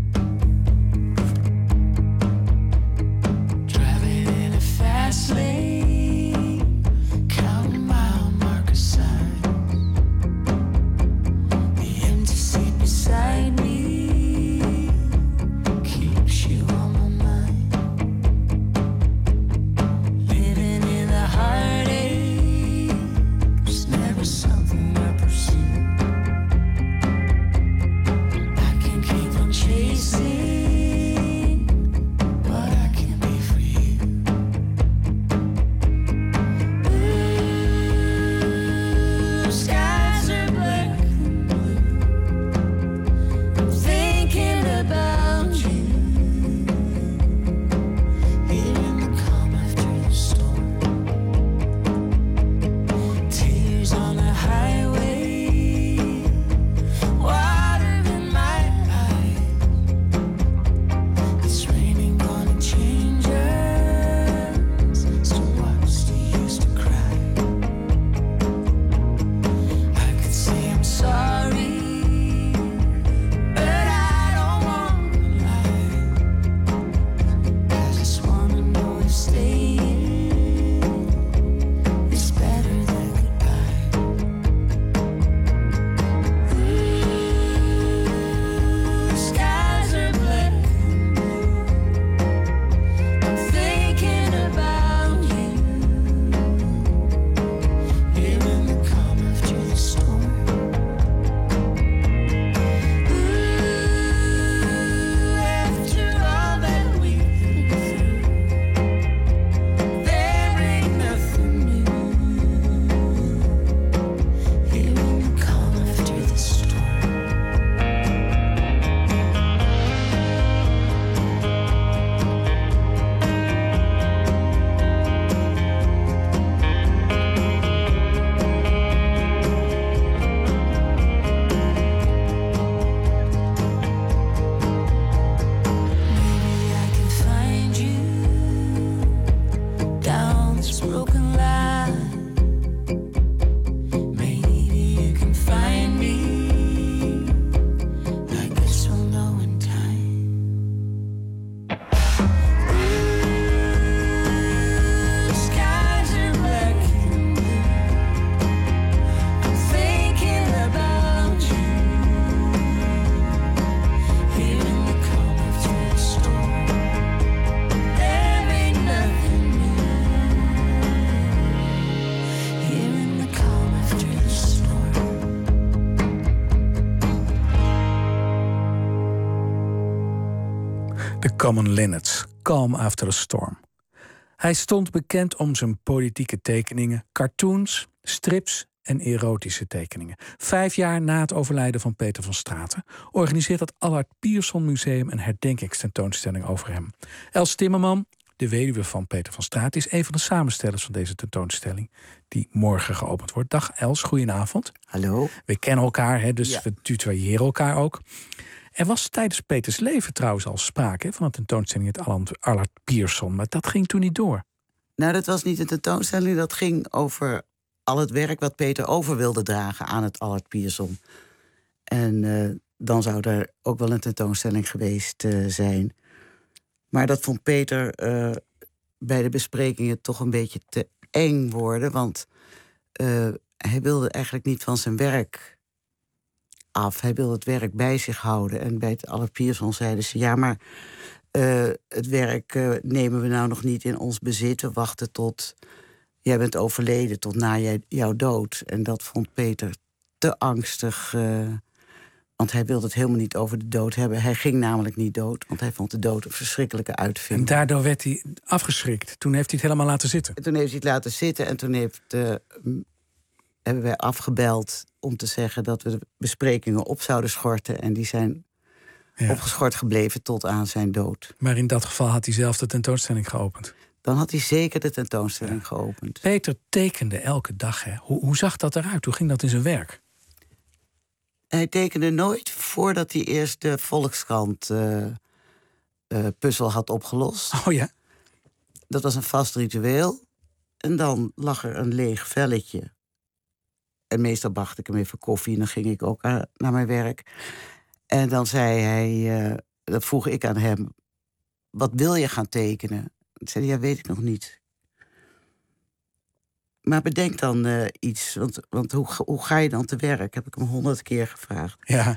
The Common Linnets, Calm After a Storm. Hij stond bekend om zijn politieke tekeningen, cartoons, strips en erotische tekeningen. Vijf jaar na het overlijden van Peter van Straten organiseert het Allard Pierson Museum een herdenkingstentoonstelling over hem. Els Timmerman, de weduwe van Peter van Straten, is een van de samenstellers van deze tentoonstelling die morgen geopend wordt. Dag Els, goedenavond. Hallo. We kennen elkaar, hè, dus ja. we tutoyeren elkaar ook. Er was tijdens Peters leven trouwens al sprake hè, van een tentoonstelling in het Allard Pierson, maar dat ging toen niet door. Nou, dat was niet een tentoonstelling, dat ging over al het werk wat Peter over wilde dragen aan het Allard Pierson. En uh, dan zou er ook wel een tentoonstelling geweest uh, zijn. Maar dat vond Peter uh, bij de besprekingen toch een beetje te eng worden, want uh, hij wilde eigenlijk niet van zijn werk af. Hij wilde het werk bij zich houden. En bij het Allard Pierson zeiden ze, ja, maar uh, het werk uh, nemen we nou nog niet in ons bezit. We wachten tot jij bent overleden, tot na jij, jouw dood. En dat vond Peter te angstig, uh, want hij wilde het helemaal niet over de dood hebben. Hij ging namelijk niet dood, want hij vond de dood een verschrikkelijke uitvinding. En daardoor werd hij afgeschrikt. Toen heeft hij het helemaal laten zitten. En toen heeft hij het laten zitten en toen heeft, uh, hebben wij afgebeld om te zeggen dat we de besprekingen op zouden schorten. En die zijn ja. opgeschort gebleven tot aan zijn dood. Maar in dat geval had hij zelf de tentoonstelling geopend. Dan had hij zeker de tentoonstelling ja. geopend. Peter tekende elke dag. Hè? Hoe, hoe zag dat eruit? Hoe ging dat in zijn werk? Hij tekende nooit voordat hij eerst de Volkskrant uh, uh, puzzel had opgelost. Oh ja? Dat was een vast ritueel. En dan lag er een leeg velletje. En meestal bracht ik hem even koffie en dan ging ik ook uh, naar mijn werk. En dan zei hij, uh, dat vroeg ik aan hem, wat wil je gaan tekenen? Ik zei, ja, weet ik nog niet. Maar bedenk dan uh, iets, want, want hoe, hoe ga je dan te werk? Heb ik hem honderd keer gevraagd. Ja.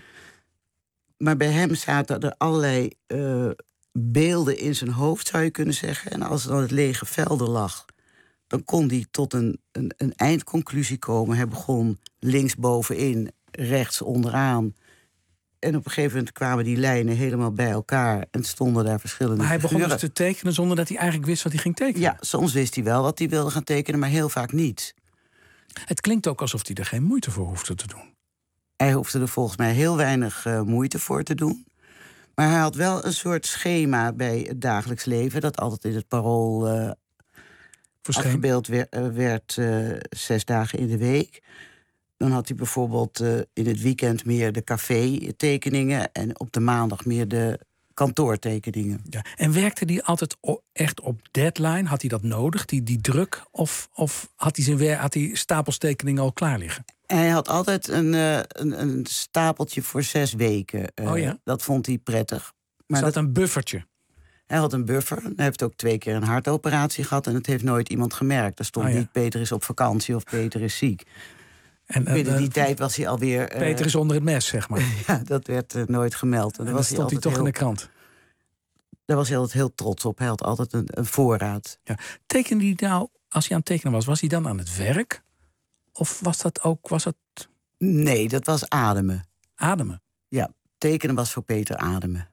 Maar bij hem zaten er allerlei uh, beelden in zijn hoofd, zou je kunnen zeggen. En als er dan het lege vel er lag, dan kon hij tot een, een, een eindconclusie komen. Hij begon linksbovenin, rechts onderaan. En op een gegeven moment kwamen die lijnen helemaal bij elkaar en stonden daar verschillende Maar hij begon figuren. dus te tekenen zonder dat hij eigenlijk wist wat hij ging tekenen? Ja, soms wist hij wel wat hij wilde gaan tekenen, maar heel vaak niet. Het klinkt ook alsof hij er geen moeite voor hoefde te doen. Hij hoefde er volgens mij heel weinig uh, moeite voor te doen. Maar hij had wel een soort schema bij het dagelijks leven, dat altijd in het Parool uh, afgebeeld werd, uh, werd uh, zes dagen in de week. Dan had hij bijvoorbeeld uh, in het weekend meer de café-tekeningen en op de maandag meer de kantoortekeningen. Ja. En werkte hij altijd echt op deadline? Had hij dat nodig, die, die druk? Of, of had, hij zijn wer- had hij stapels tekeningen al klaar liggen? Hij had altijd een, uh, een, een stapeltje voor zes weken. Uh, oh ja? Dat vond hij prettig. Maar dat een buffertje? Hij had een buffer. Hij heeft ook twee keer een hartoperatie gehad en het heeft nooit iemand gemerkt. Er stond oh ja. niet Peter is op vakantie of Peter is ziek. En, uh, Binnen die uh, tijd was hij alweer... Uh, Peter is onder het mes, zeg maar. Ja, dat werd uh, nooit gemeld. En, en dan was stond hij, hij toch heel, in de krant. Daar was hij altijd heel trots op. Hij had altijd een, een voorraad. Ja. Tekende hij nou, als hij aan het tekenen was, was hij dan aan het werk? Of was dat ook... Was het... Nee, dat was ademen. Ademen? Ja, tekenen was voor Peter ademen.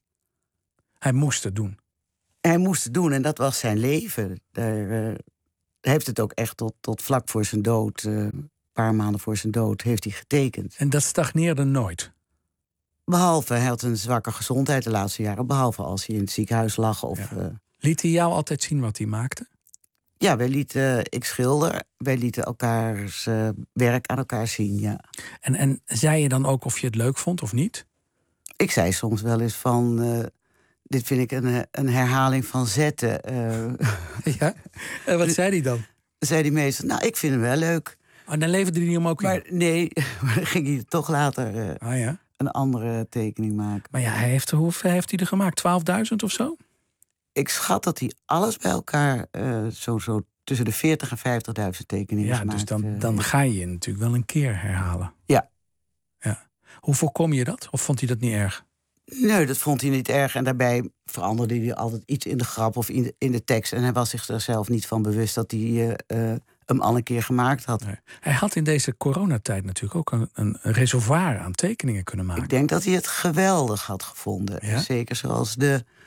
Hij moest het doen? Hij moest het doen en dat was zijn leven. Daar uh, heeft het ook echt tot, tot vlak voor zijn dood... Uh, een paar maanden voor zijn dood heeft hij getekend. En dat stagneerde nooit? Behalve, hij had een zwakke gezondheid de laatste jaren. Behalve als hij in het ziekenhuis lag. Of, ja. uh... Liet hij jou altijd zien wat hij maakte? Ja, wij lieten, uh, ik schilder. Wij lieten elkaars uh, werk aan elkaar zien, ja. En, en zei je dan ook of je het leuk vond of niet? Ik zei soms wel eens van... Uh, dit vind ik een, een herhaling van zetten. Uh... ja? En wat zei hij dan? Zei hij meestal, nou, ik vind hem wel leuk. En dan leverde hij hem ook in? Maar nee, maar dan ging hij toch later uh, ah, ja? een andere tekening maken. Maar ja, hij heeft, hoeveel heeft hij er gemaakt? twaalfduizend of zo? Ik schat dat hij alles bij elkaar uh, zo, zo tussen de veertig en vijftigduizend tekeningen ja, maakt. Dus dan, uh, dan ga je je natuurlijk wel een keer herhalen. Ja. ja. Hoe voorkom je dat? Of vond hij dat niet erg? Nee, dat vond hij niet erg. En daarbij veranderde hij altijd iets in de grap of in de, in de tekst. En hij was zich er zelf niet van bewust dat hij uh, uh, hem al een keer gemaakt had. Nee. Hij had in deze coronatijd natuurlijk ook een, een reservoir aan tekeningen kunnen maken. Ik denk dat hij het geweldig had gevonden. Ja? Zeker zoals de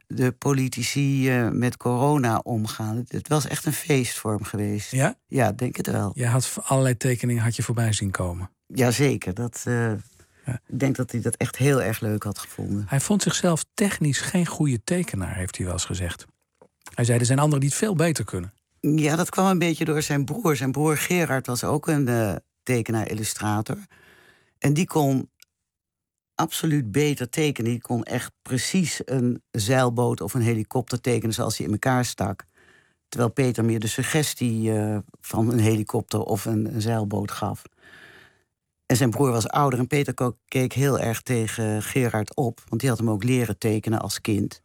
de politici uh, met corona omgaan. Het, het was echt een feest voor hem geweest. Ja? Ja, denk het wel. Je had allerlei tekeningen had je voorbij zien komen. Jazeker. Dat, uh, ja. Ik denk dat hij dat echt heel erg leuk had gevonden. Hij vond zichzelf technisch geen goede tekenaar, heeft hij wel eens gezegd. Hij zei, er zijn anderen die het veel beter kunnen. Ja, dat kwam een beetje door zijn broer. Zijn broer Gerard was ook een uh, tekenaar-illustrator. En die kon absoluut beter tekenen. Die kon echt precies een zeilboot of een helikopter tekenen zoals hij in elkaar stak. Terwijl Peter meer de suggestie uh, van een helikopter of een, een zeilboot gaf. En zijn broer was ouder en Peter keek heel erg tegen Gerard op. Want die had hem ook leren tekenen als kind.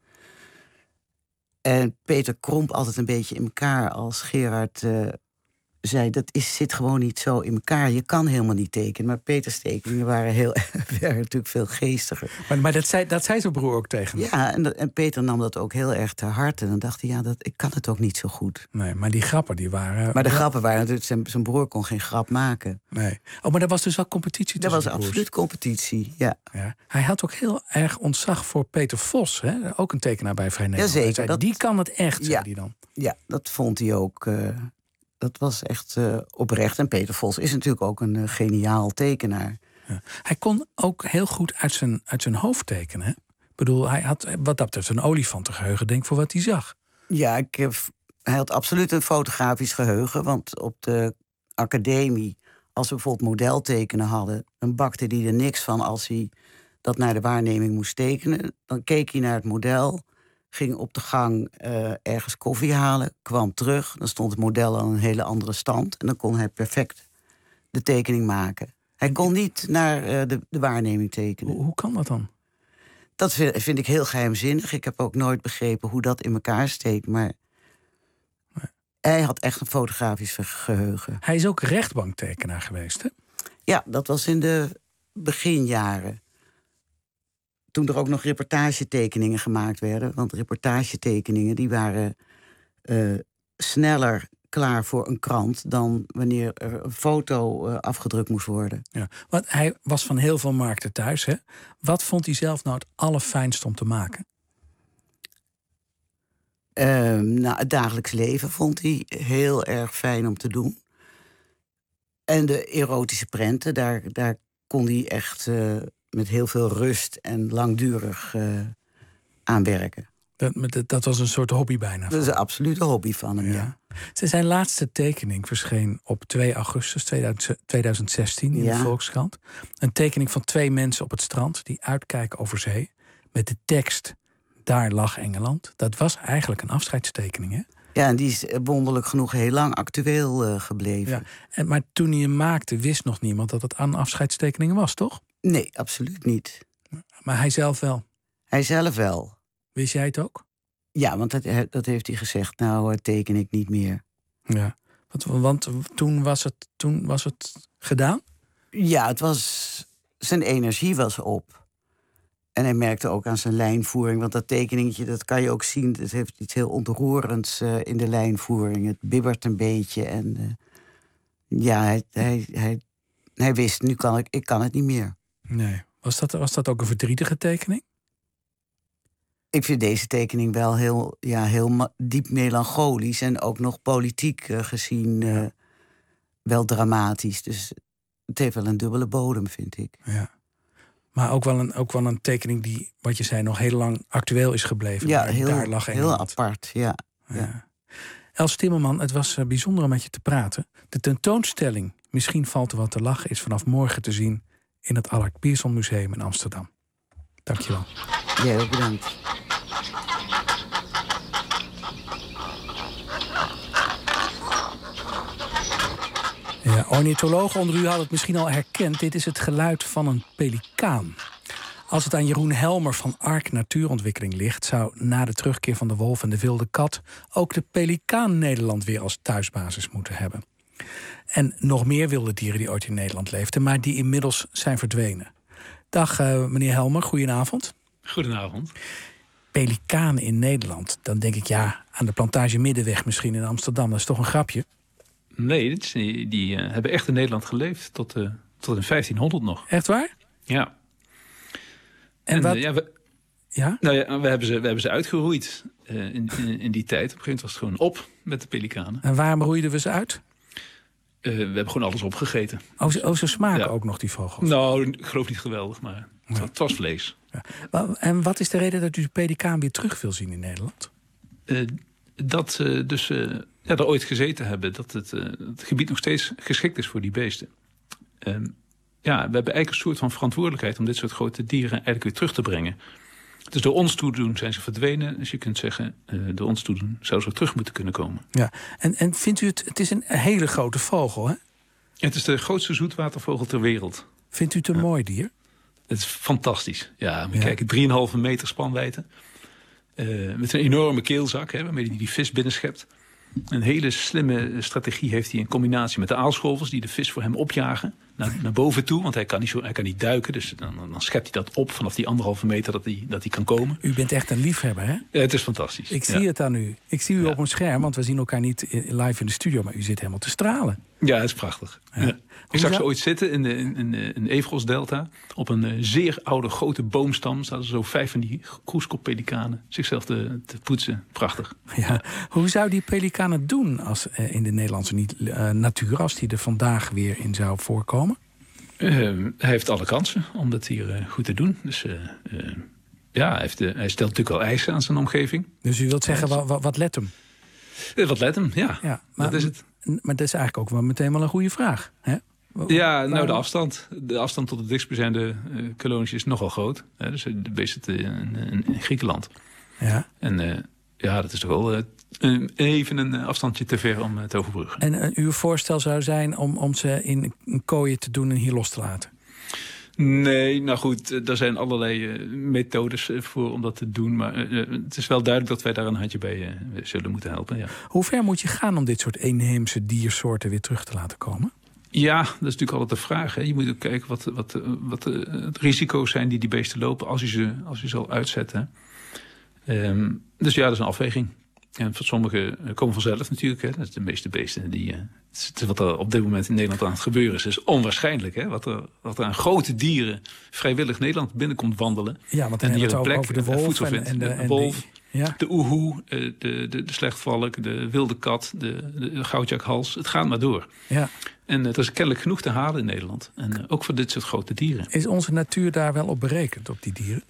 En Peter kromp altijd een beetje in elkaar als Gerard uh, zei... dat is, zit gewoon niet zo in elkaar. Je kan helemaal niet tekenen. Maar Peters tekeningen waren, heel, waren natuurlijk veel geestiger. Maar, maar dat, zei, dat zei zijn broer ook tegen hem? Ja, en, en Peter nam dat ook heel erg te harte. En dan dacht hij, ja, dat, ik kan het ook niet zo goed. Nee, maar die grappen, die waren... Maar de grappen waren natuurlijk... Zijn, zijn broer kon geen grap maken. Nee. Oh, maar er was dus wel competitie tussen Er was absoluut competitie, ja. ja. Hij had ook heel erg ontzag voor Peter Vos, hè? Ook een tekenaar bij Vrij Nederland. Jazeker. Zei, dat, die kan het echt, zei ja, hij dan. Ja, dat vond hij ook... Uh, dat was echt uh, oprecht. En Peter Vos is natuurlijk ook een uh, geniaal tekenaar. Ja. Hij kon ook heel goed uit zijn, uit zijn hoofd tekenen, hè? Ik bedoel, hij had wat dat betreft een olifantengeheugen, denk voor wat hij zag. Ja, ik, uh, hij had absoluut een fotografisch geheugen. Want op de academie, als we bijvoorbeeld modeltekenen hadden... dan bakte hij er niks van als hij dat naar de waarneming moest tekenen. Dan keek hij naar het model, ging op de gang uh, ergens koffie halen, kwam terug. Dan stond het model aan een hele andere stand. En dan kon hij perfect de tekening maken. Hij kon niet naar uh, de, de waarneming tekenen. Hoe, hoe kan dat dan? Dat vind, vind ik heel geheimzinnig. Ik heb ook nooit begrepen hoe dat in elkaar steekt. Maar nee. Hij had echt een fotografisch geheugen. Hij is ook rechtbanktekenaar geweest, hè? Ja, dat was in de beginjaren. Toen er ook nog reportagetekeningen gemaakt werden. Want reportagetekeningen die waren uh, sneller klaar voor een krant dan wanneer er een foto uh, afgedrukt moest worden. Ja, want hij was van heel veel markten thuis, hè? Wat vond hij zelf nou het allerfijnst om te maken? Uh, nou, het dagelijks leven vond hij heel erg fijn om te doen. En de erotische prenten, daar, daar kon hij echt uh, met heel veel rust en langdurig uh, aan werken. Dat, dat was een soort hobby bijna. Dat is een absolute hobby van hem, ja. ja. Zijn laatste tekening verscheen op twee augustus tweeduizend zestien in ja. de Volkskrant. Een tekening van twee mensen op het strand die uitkijken over zee. Met de tekst, daar lag Engeland. Dat was eigenlijk een afscheidstekening, hè? Ja, en die is wonderlijk genoeg heel lang actueel uh, gebleven. Ja. En, maar toen hij hem maakte, wist nog niemand dat het een afscheidstekening was, toch? Nee, absoluut niet. Maar hij zelf wel? Hij zelf wel. Wist jij het ook? Ja, want dat, dat heeft hij gezegd. Nou, teken ik niet meer. Ja, want, want toen, was het, toen was het gedaan? Ja, het was, zijn energie was op. En hij merkte ook aan zijn lijnvoering. Want dat tekeningetje, dat kan je ook zien. Het heeft iets heel ontroerends uh, in de lijnvoering. Het bibbert een beetje. En uh, ja, hij, hij, hij, hij wist, nu kan ik, ik kan het niet meer. Nee. Was dat, was dat ook een verdrietige tekening? Ik vind deze tekening wel heel, ja, heel diep melancholisch. En ook nog politiek uh, gezien uh, wel dramatisch. Dus het heeft wel een dubbele bodem, vind ik. Ja. Maar ook wel, een, ook wel een tekening die, wat je zei, nog heel lang actueel is gebleven. Ja, maar heel, daar lag heel apart, ja. ja. ja. Els Timmerman, het was bijzonder om met je te praten. De tentoonstelling Misschien valt er wat te lachen is vanaf morgen te zien in het Allard Pierson Museum in Amsterdam. Dankjewel. Jij ook bedankt. Ja, ornithologen onder u hadden het misschien al herkend. Dit is het geluid van een pelikaan. Als het aan Jeroen Helmer van Ark Natuurontwikkeling ligt, zou na de terugkeer van de wolf en de wilde kat ook de pelikaan Nederland weer als thuisbasis moeten hebben. En nog meer wilde dieren die ooit in Nederland leefden, maar die inmiddels zijn verdwenen. Dag uh, meneer Helmer, goedenavond. Goedenavond. Pelikaan in Nederland, dan denk ik ja, aan de Plantage Middenweg misschien in Amsterdam. Dat is toch een grapje? Nee, dit is, die, die uh, hebben echt in Nederland geleefd tot, uh, tot in vijftienhonderd nog. Echt waar? Ja. En, en wat, uh, ja, we, Ja? Nou ja, we hebben ze, we hebben ze uitgeroeid uh, in, in, in die tijd. Op een gegeven moment was het gewoon op met de pelikanen. En waarom roeiden we ze uit? Uh, we hebben gewoon alles opgegeten. Oh, ze, oh, ze smaken ja. ook nog, die vogels? Nou, ik geloof niet geweldig, maar het, nee. het was vlees. Ja. En wat is de reden dat u de pelikaan weer terug wil zien in Nederland? Uh, dat ze uh, dus uh, ja, er ooit gezeten hebben. Dat het, uh, het gebied nog steeds geschikt is voor die beesten. Uh, ja, we hebben eigenlijk een soort van verantwoordelijkheid om dit soort grote dieren eigenlijk weer terug te brengen. Dus door ons toedoen zijn ze verdwenen. Dus je kunt zeggen, uh, door ons toedoen zouden ze ook terug moeten kunnen komen. Ja, en, en vindt u het, het is een hele grote vogel, hè? Het is de grootste zoetwatervogel ter wereld. Vindt u het een ja. mooi dier? Het is fantastisch. Ja, moet je ja. kijken, drieënhalve meter spanwijdte. Uh, met een enorme keelzak, hè, waarmee hij die vis binnenschept. Een hele slimme strategie heeft hij in combinatie met de aalscholvers die de vis voor hem opjagen naar, naar boven toe. Want hij kan niet, zo, hij kan niet duiken, dus dan, dan schept hij dat op vanaf die anderhalve meter dat hij, dat hij kan komen. U bent echt een liefhebber, hè? Ja, het is fantastisch. Ik zie ja. het aan u. Ik zie u ja. op een scherm, want we zien elkaar niet live in de studio, maar u zit helemaal te stralen. Ja, het is prachtig. Ja. Ja. Ik zag ze ooit zitten in de in, in, in Eefros-delta. Op een uh, zeer oude grote boomstam zaten zo vijf van die kroeskoppelikanen zichzelf te, te poetsen. Prachtig. Ja. Hoe zou die pelikaan het doen als, uh, in de Nederlandse niet, uh, natuur... als die er vandaag weer in zou voorkomen? Uh, hij heeft alle kansen om dat hier uh, goed te doen. Dus uh, uh, ja, hij, heeft, uh, hij stelt natuurlijk wel eisen aan zijn omgeving. Dus u wilt zeggen, ja, wat, wat let hem? Uh, wat let hem, ja. ja maar, dat is het. Maar dat is eigenlijk ook wel meteen wel een goede vraag, hè? Ja, nou de afstand. De afstand tot de dichtstbijzijnde uh, kolonies is nogal groot. Hè, dus de beest in, in, in Griekenland. Ja. En uh, ja, dat is toch wel uh, even een afstandje te ver om uh, te overbruggen. En uh, uw voorstel zou zijn om, om ze in kooien te doen en hier los te laten? Nee, nou goed, er zijn allerlei uh, methodes voor om dat te doen. Maar uh, het is wel duidelijk dat wij daar een handje bij uh, zullen moeten helpen. Ja. Hoe ver moet je gaan om dit soort inheemse diersoorten weer terug te laten komen? Ja, dat is natuurlijk altijd de vraag. Hè. Je moet ook kijken wat, wat, wat de risico's zijn die die beesten lopen als je ze, als je ze al uitzet. Hè. Um, dus ja, dat is een afweging. En voor sommigen komen vanzelf natuurlijk. Hè. Dat is de meeste beesten. Die, uh, het is wat er op dit moment in Nederland aan het gebeuren is. is onwaarschijnlijk. Hè. Wat, er, wat er aan grote dieren vrijwillig Nederland binnenkomt wandelen. Ja, want en die hebben een plek over de wolf en, en, en de, de wolf. Die, ja. De oehoe, de, de, de, de slechtvalk, de wilde kat, de, de, de goudjakhals. Het gaat maar door. Ja. En er is kennelijk genoeg te halen in Nederland. En uh, ook voor dit soort grote dieren. Is onze natuur daar wel op berekend, op die dieren?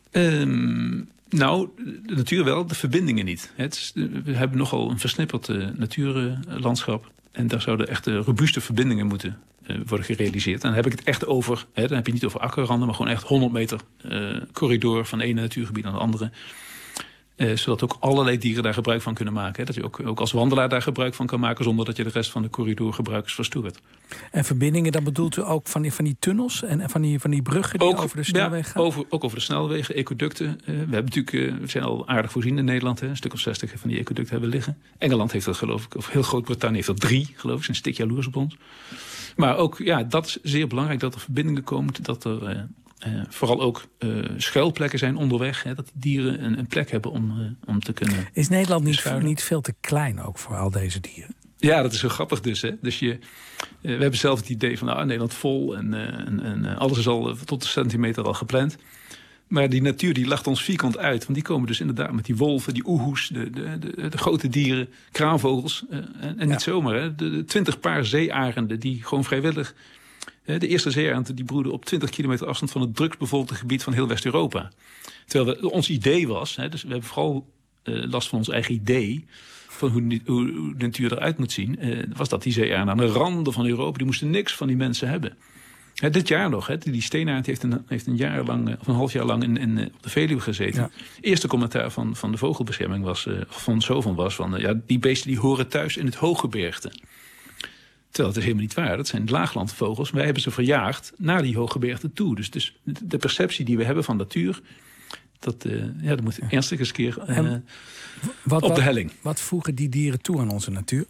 Um, nou, de natuur wel, de verbindingen niet. Het is, we hebben nogal een versnipperd uh, natuurlandschap. En daar zouden echt uh, robuuste verbindingen moeten uh, worden gerealiseerd. En dan heb ik het echt over, hè, dan heb je niet over akkerranden... maar gewoon echt honderd meter uh, corridor van het ene natuurgebied naar het andere... Uh, zodat ook allerlei dieren daar gebruik van kunnen maken. Hè? Dat je ook, ook als wandelaar daar gebruik van kan maken... zonder dat je de rest van de corridorgebruikers verstoort. En verbindingen, dan bedoelt u ook van die, van die tunnels... en van die, van die bruggen die ook, over de snelweg ja, gaan? Over, ook over de snelwegen, ecoducten. Uh, we, hebben natuurlijk, uh, we zijn al aardig voorzien in Nederland. Hè? Een stuk of zestig van die ecoducten hebben liggen. Engeland heeft dat geloof ik, of heel Groot-Brittannië heeft er drie, geloof ik. Een stuk jaloers op ons. Maar ook, ja, dat is zeer belangrijk dat er verbindingen komen... dat er... Uh, Uh, vooral ook uh, schuilplekken zijn onderweg. Hè, dat die dieren een, een plek hebben om, uh, om te kunnen... Is Nederland niet, niet veel te klein ook voor al deze dieren? Ja, dat is zo grappig dus. Hè. dus je, uh, we hebben zelf het idee van nou, Nederland vol en, uh, en, en uh, alles is al uh, tot de centimeter al gepland. Maar die natuur die lacht ons vierkant uit. Want die komen dus inderdaad met die wolven, die oehoes, de, de, de, de grote dieren, kraanvogels. Uh, en, en ja. niet zomaar, hè. De, de twintig paar zeearenden die gewoon vrijwillig... De eerste zeearenden die broeden op twintig kilometer afstand... van het drugsbevolkte gebied van heel West-Europa. Terwijl we, ons idee was... Hè, dus we hebben vooral uh, last van ons eigen idee... van hoe, hoe, hoe de natuur eruit moet zien... Uh, was dat die zeearenden aan de randen van Europa... die moesten niks van die mensen hebben. Hè, dit jaar nog, hè, die steenarend heeft een, heeft een jaar lang... of een half jaar lang in, in, op de Veluwe gezeten. Ja. Eerste commentaar van, van de vogelbescherming was... Uh, van Zovan was van... Uh, ja, die beesten die horen thuis in het hooggebergte... Terwijl het is helemaal niet waar. Dat zijn laaglandvogels. Wij hebben ze verjaagd naar die hooggebergte toe. Dus, dus de perceptie die we hebben van natuur... dat, uh, ja, dat moet ernstig eens keer uh, wat, op de helling. Wat, wat voegen die dieren toe aan onze natuur?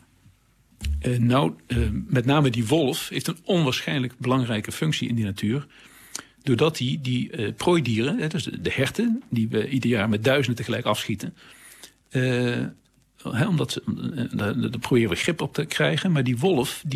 Uh, nou, uh, met name die wolf heeft een onwaarschijnlijk belangrijke functie in die natuur. Doordat die, die uh, prooidieren, hè, dus de, de herten... die we ieder jaar met duizenden tegelijk afschieten... Uh, He, omdat ze, daar proberen we grip op te krijgen. Maar die wolf die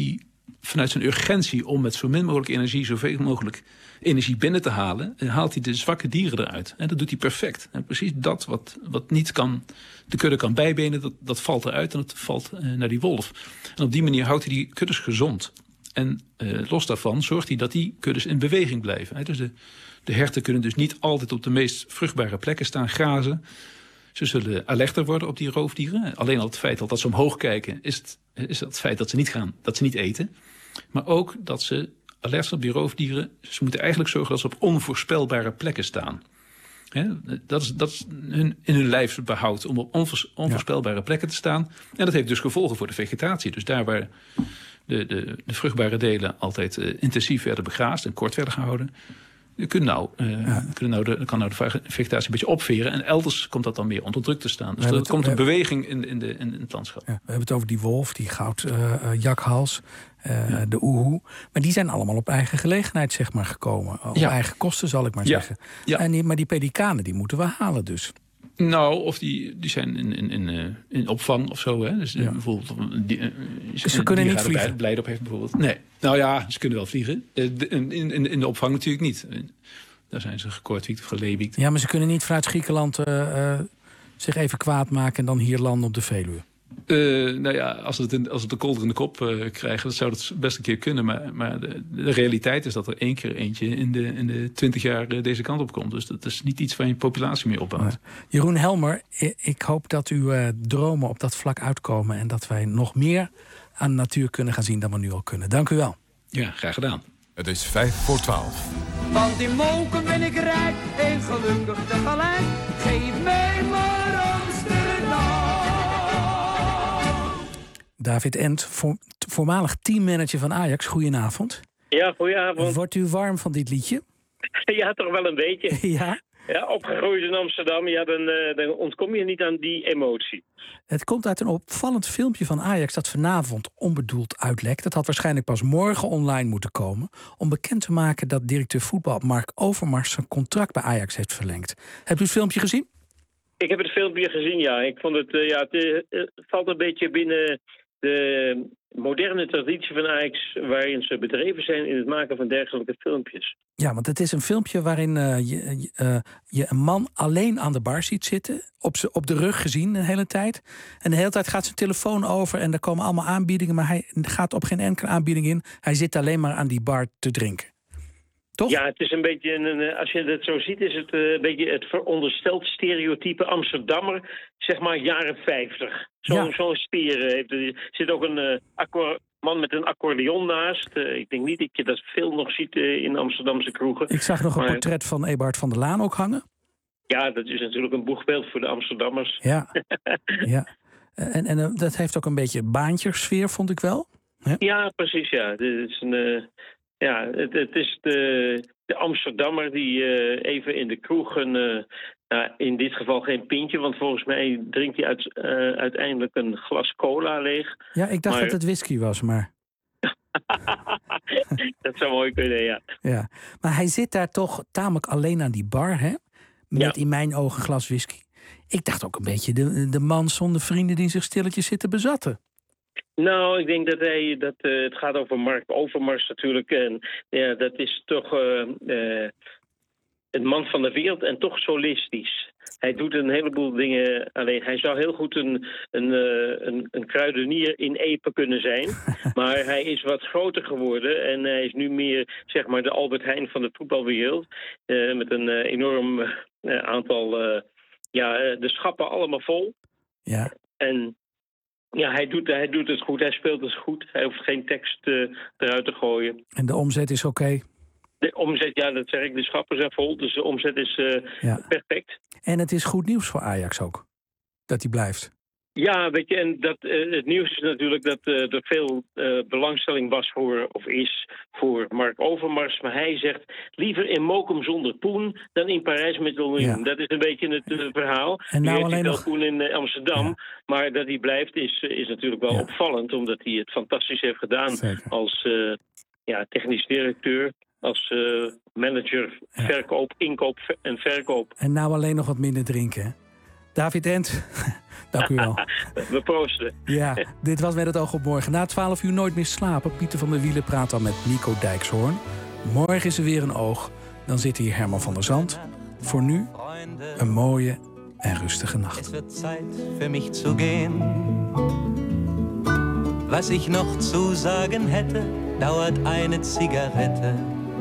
vanuit zijn urgentie om met zo min mogelijk energie, zoveel mogelijk energie binnen te halen, haalt hij de zwakke dieren eruit. En dat doet hij perfect. En precies dat wat, wat niet kan, de kudde kan bijbenen, dat, dat valt eruit en dat valt uh, naar die wolf. En op die manier houdt hij die kuddes gezond. En uh, los daarvan zorgt hij dat die kuddes in beweging blijven. Hè. Dus de, de herten kunnen dus niet altijd op de meest vruchtbare plekken staan grazen. Ze zullen alerter worden op die roofdieren. Alleen al het feit dat, dat ze omhoog kijken, is het, is het feit dat ze niet gaan, dat ze niet eten. Maar ook dat ze alert zijn op die roofdieren. Ze moeten eigenlijk zorgen dat ze op onvoorspelbare plekken staan. He, dat is, dat is hun, in hun lijfsbehoud om op onvoors, onvoorspelbare ja. plekken te staan. En dat heeft dus gevolgen voor de vegetatie. Dus daar waar de, de, de vruchtbare delen altijd uh, intensief werden begraasd en kort werden gehouden, Kunnen nou, uh, ja. kunnen nou de, kan nou de vegetatie een beetje opveren. En elders komt dat dan meer onder druk te staan. Dus er komt een beweging in, in, de, in, in het landschap. Ja, we hebben het over die wolf, die goudjakhals, uh, uh, ja. de oehoe. Maar die zijn allemaal op eigen gelegenheid zeg maar, gekomen. Op ja. eigen kosten zal ik maar ja. zeggen. Ja. En die, maar die pelikanen die moeten we halen dus. Nou, of die, die zijn in, in, in, in opvang of zo. Hè? Dus ja. bijvoorbeeld, die, uh, dus ze kunnen niet vliegen? Blijde op heeft bijvoorbeeld. Nee, nou ja, ze kunnen wel vliegen. In, in, in de opvang natuurlijk niet. Daar zijn ze gekortwiekt of geleebiekt. Ja, maar ze kunnen niet vanuit Griekenland uh, uh, zich even kwaad maken en dan hier landen op de Veluwe. Uh, nou ja, als het, in, als het de kolder in de kop uh, krijgen, dat zou dat best een keer kunnen. Maar, maar de, de realiteit is dat er één keer eentje in de, in de twintig jaar uh, deze kant op komt. Dus dat is niet iets waar je populatie mee opbouwt. Ja. Jeroen Helmer, ik hoop dat uw uh, dromen op dat vlak uitkomen en dat wij nog meer aan de natuur kunnen gaan zien dan we nu al kunnen. Dank u wel. Ja, graag gedaan. Het is vijf voor twaalf. Want in Moken ben ik rijk en gelukkig tegelijk. Geef mij maar Amsterdam. David Ent, voor, voormalig teammanager van Ajax. Goedenavond. Ja, goedenavond. Wordt u warm van dit liedje? Ja, toch wel een beetje. Ja? Ja, opgegroeid in Amsterdam, ja, dan, uh, dan ontkom je niet aan die emotie. Het komt uit een opvallend filmpje van Ajax dat vanavond onbedoeld uitlekt. Dat had waarschijnlijk pas morgen online moeten komen om bekend te maken dat directeur voetbal Mark Overmars zijn contract bij Ajax heeft verlengd. Hebt u het filmpje gezien? Ik heb het filmpje gezien, ja. Ik vond het, uh, ja, het uh, valt een beetje binnen de moderne traditie van Ajax, waarin ze bedreven zijn in het maken van dergelijke filmpjes. Ja, want het is een filmpje waarin uh, je, uh, je een man alleen aan de bar ziet zitten, op, z'n, op de rug gezien de hele tijd. En de hele tijd gaat zijn telefoon over en er komen allemaal aanbiedingen, maar hij gaat op geen enkele aanbieding in. Hij zit alleen maar aan die bar te drinken. Toch? Ja, het is een beetje, een, als je het zo ziet, is het een beetje het verondersteld stereotype Amsterdammer, zeg maar jaren vijftig. Zo'n ja. zo spieren heeft. Er zit ook een uh, accor- man met een accordeon naast. Uh, ik denk niet dat je dat veel nog ziet uh, in Amsterdamse kroegen. Ik zag nog een maar, portret van Eberhard van der Laan ook hangen. Ja, dat is natuurlijk een boegbeeld voor de Amsterdammers. Ja, ja. En, en uh, dat heeft ook een beetje baantjersfeer, vond ik wel. He? Ja, precies, ja. Dit is een... Uh, Ja, het, het is de, de Amsterdammer die uh, even in de kroeg een, uh, nou, in dit geval geen pintje, want volgens mij drinkt hij uit, uh, uiteindelijk een glas cola leeg. Ja, ik dacht maar... dat het whisky was, maar... Dat zou mooi kunnen, ja. Ja. Maar hij zit daar toch tamelijk alleen aan die bar, hè? Met ja. in mijn ogen een glas whisky. Ik dacht ook een beetje de, de man zonder vrienden die zich stilletjes zitten bezatten. Nou, ik denk dat hij, dat, uh, het gaat over Mark Overmars natuurlijk. En ja, dat is toch uh, uh, een man van de wereld en toch solistisch. Hij doet een heleboel dingen alleen. Hij zou heel goed een, een, uh, een, een kruidenier in Epe kunnen zijn. Maar hij is wat groter geworden. En hij is nu meer, zeg maar, de Albert Heijn van de voetbalwereld. Uh, met een uh, enorm uh, aantal... Uh, ja, uh, de schappen allemaal vol. Ja. En... Ja, hij doet, hij doet het goed. Hij speelt het goed. Hij hoeft geen tekst uh, eruit te gooien. En de omzet is oké? Okay. De omzet, ja, dat zeg ik. De schappen zijn vol. Dus de omzet is uh, ja. perfect. En het is goed nieuws voor Ajax ook. Dat hij blijft. Ja, weet je, en dat, uh, het nieuws is natuurlijk dat uh, er veel uh, belangstelling was voor, of is, voor Mark Overmars. Maar hij zegt, liever in Mokum zonder poen dan in Parijs met een miljoen. Ja. Dat is een beetje het uh, verhaal. En nou nu alleen heeft hij nog... wel poen in uh, Amsterdam, ja. maar dat hij blijft is, is natuurlijk wel ja. opvallend. Omdat hij het fantastisch heeft gedaan Zeker. als uh, ja, technisch directeur. Als uh, manager, ja. verkoop, inkoop en verkoop. En nou alleen nog wat minder drinken, hè? David Ent, dank u wel. We proosten. Ja, dit was Met het oog op morgen. Na twaalf uur nooit meer slapen. Pieter van der Wielen praat dan met Nico Dijkshoorn. Morgen is er weer een oog. Dan zit hier Herman van der Zand. Voor nu een mooie en rustige nacht. Es wird Zeit für mich zu gehen. Was ich noch zu sagen hätte, dauert eine Zigarette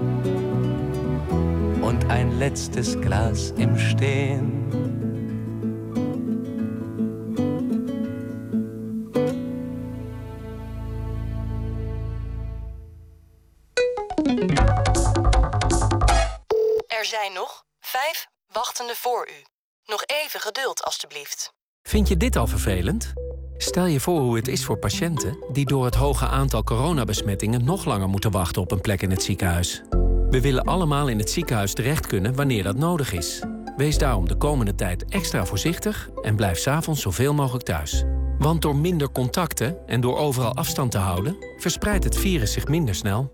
und ein letztes Glas im Stehen. Er zijn nog vijf wachtenden voor u. Nog even geduld, alstublieft. Vind je dit al vervelend? Stel je voor hoe het is voor patiënten die door het hoge aantal coronabesmettingen nog langer moeten wachten op een plek in het ziekenhuis. We willen allemaal in het ziekenhuis terecht kunnen wanneer dat nodig is. Wees daarom de komende tijd extra voorzichtig en blijf 's avonds zoveel mogelijk thuis. Want door minder contacten en door overal afstand te houden, verspreidt het virus zich minder snel.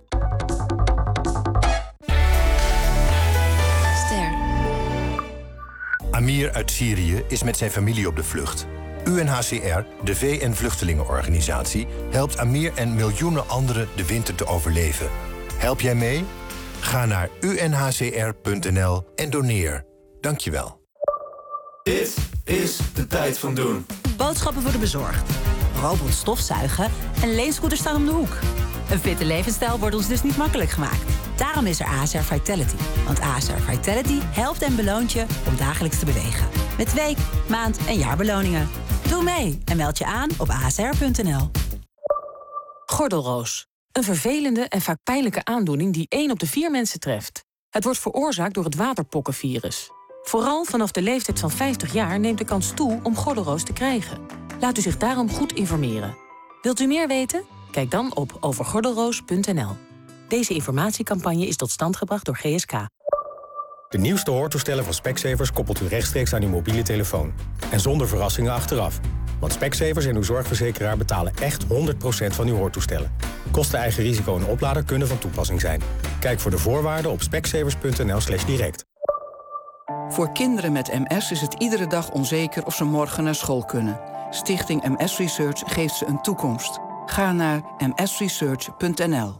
Amir uit Syrië is met zijn familie op de vlucht. U N H C R, de V N-vluchtelingenorganisatie, helpt Amir en miljoenen anderen de winter te overleven. Help jij mee? Ga naar u n h c r punt n l en doneer. Dank je wel. Dit is de tijd van doen. Boodschappen worden bezorgd. Robot stofzuigen en leenscooters staan om de hoek. Een fitte levensstijl wordt ons dus niet makkelijk gemaakt. Daarom is er A S R Vitality. Want A S R Vitality helpt en beloont je om dagelijks te bewegen. Met week, maand en jaarbeloningen. Doe mee en meld je aan op a s r punt n l. Gordelroos. Een vervelende en vaak pijnlijke aandoening die één op de vier mensen treft. Het wordt veroorzaakt door het waterpokkenvirus. Vooral vanaf de leeftijd van vijftig jaar neemt de kans toe om gordelroos te krijgen. Laat u zich daarom goed informeren. Wilt u meer weten? Kijk dan op over gordelroos punt n l. Deze informatiecampagne is tot stand gebracht door G S K. De nieuwste hoortoestellen van Specsavers koppelt u rechtstreeks aan uw mobiele telefoon. En zonder verrassingen achteraf. Want Specsavers en uw zorgverzekeraar betalen echt honderd procent van uw hoortoestellen. Kosten eigen risico en oplader kunnen van toepassing zijn. Kijk voor de voorwaarden op specsavers punt n l slash direct. Voor kinderen met M S is het iedere dag onzeker of ze morgen naar school kunnen. Stichting M S Research geeft ze een toekomst. Ga naar m s research punt n l.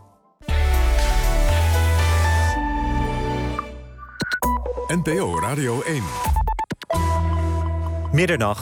N P O Radio één. Middernacht,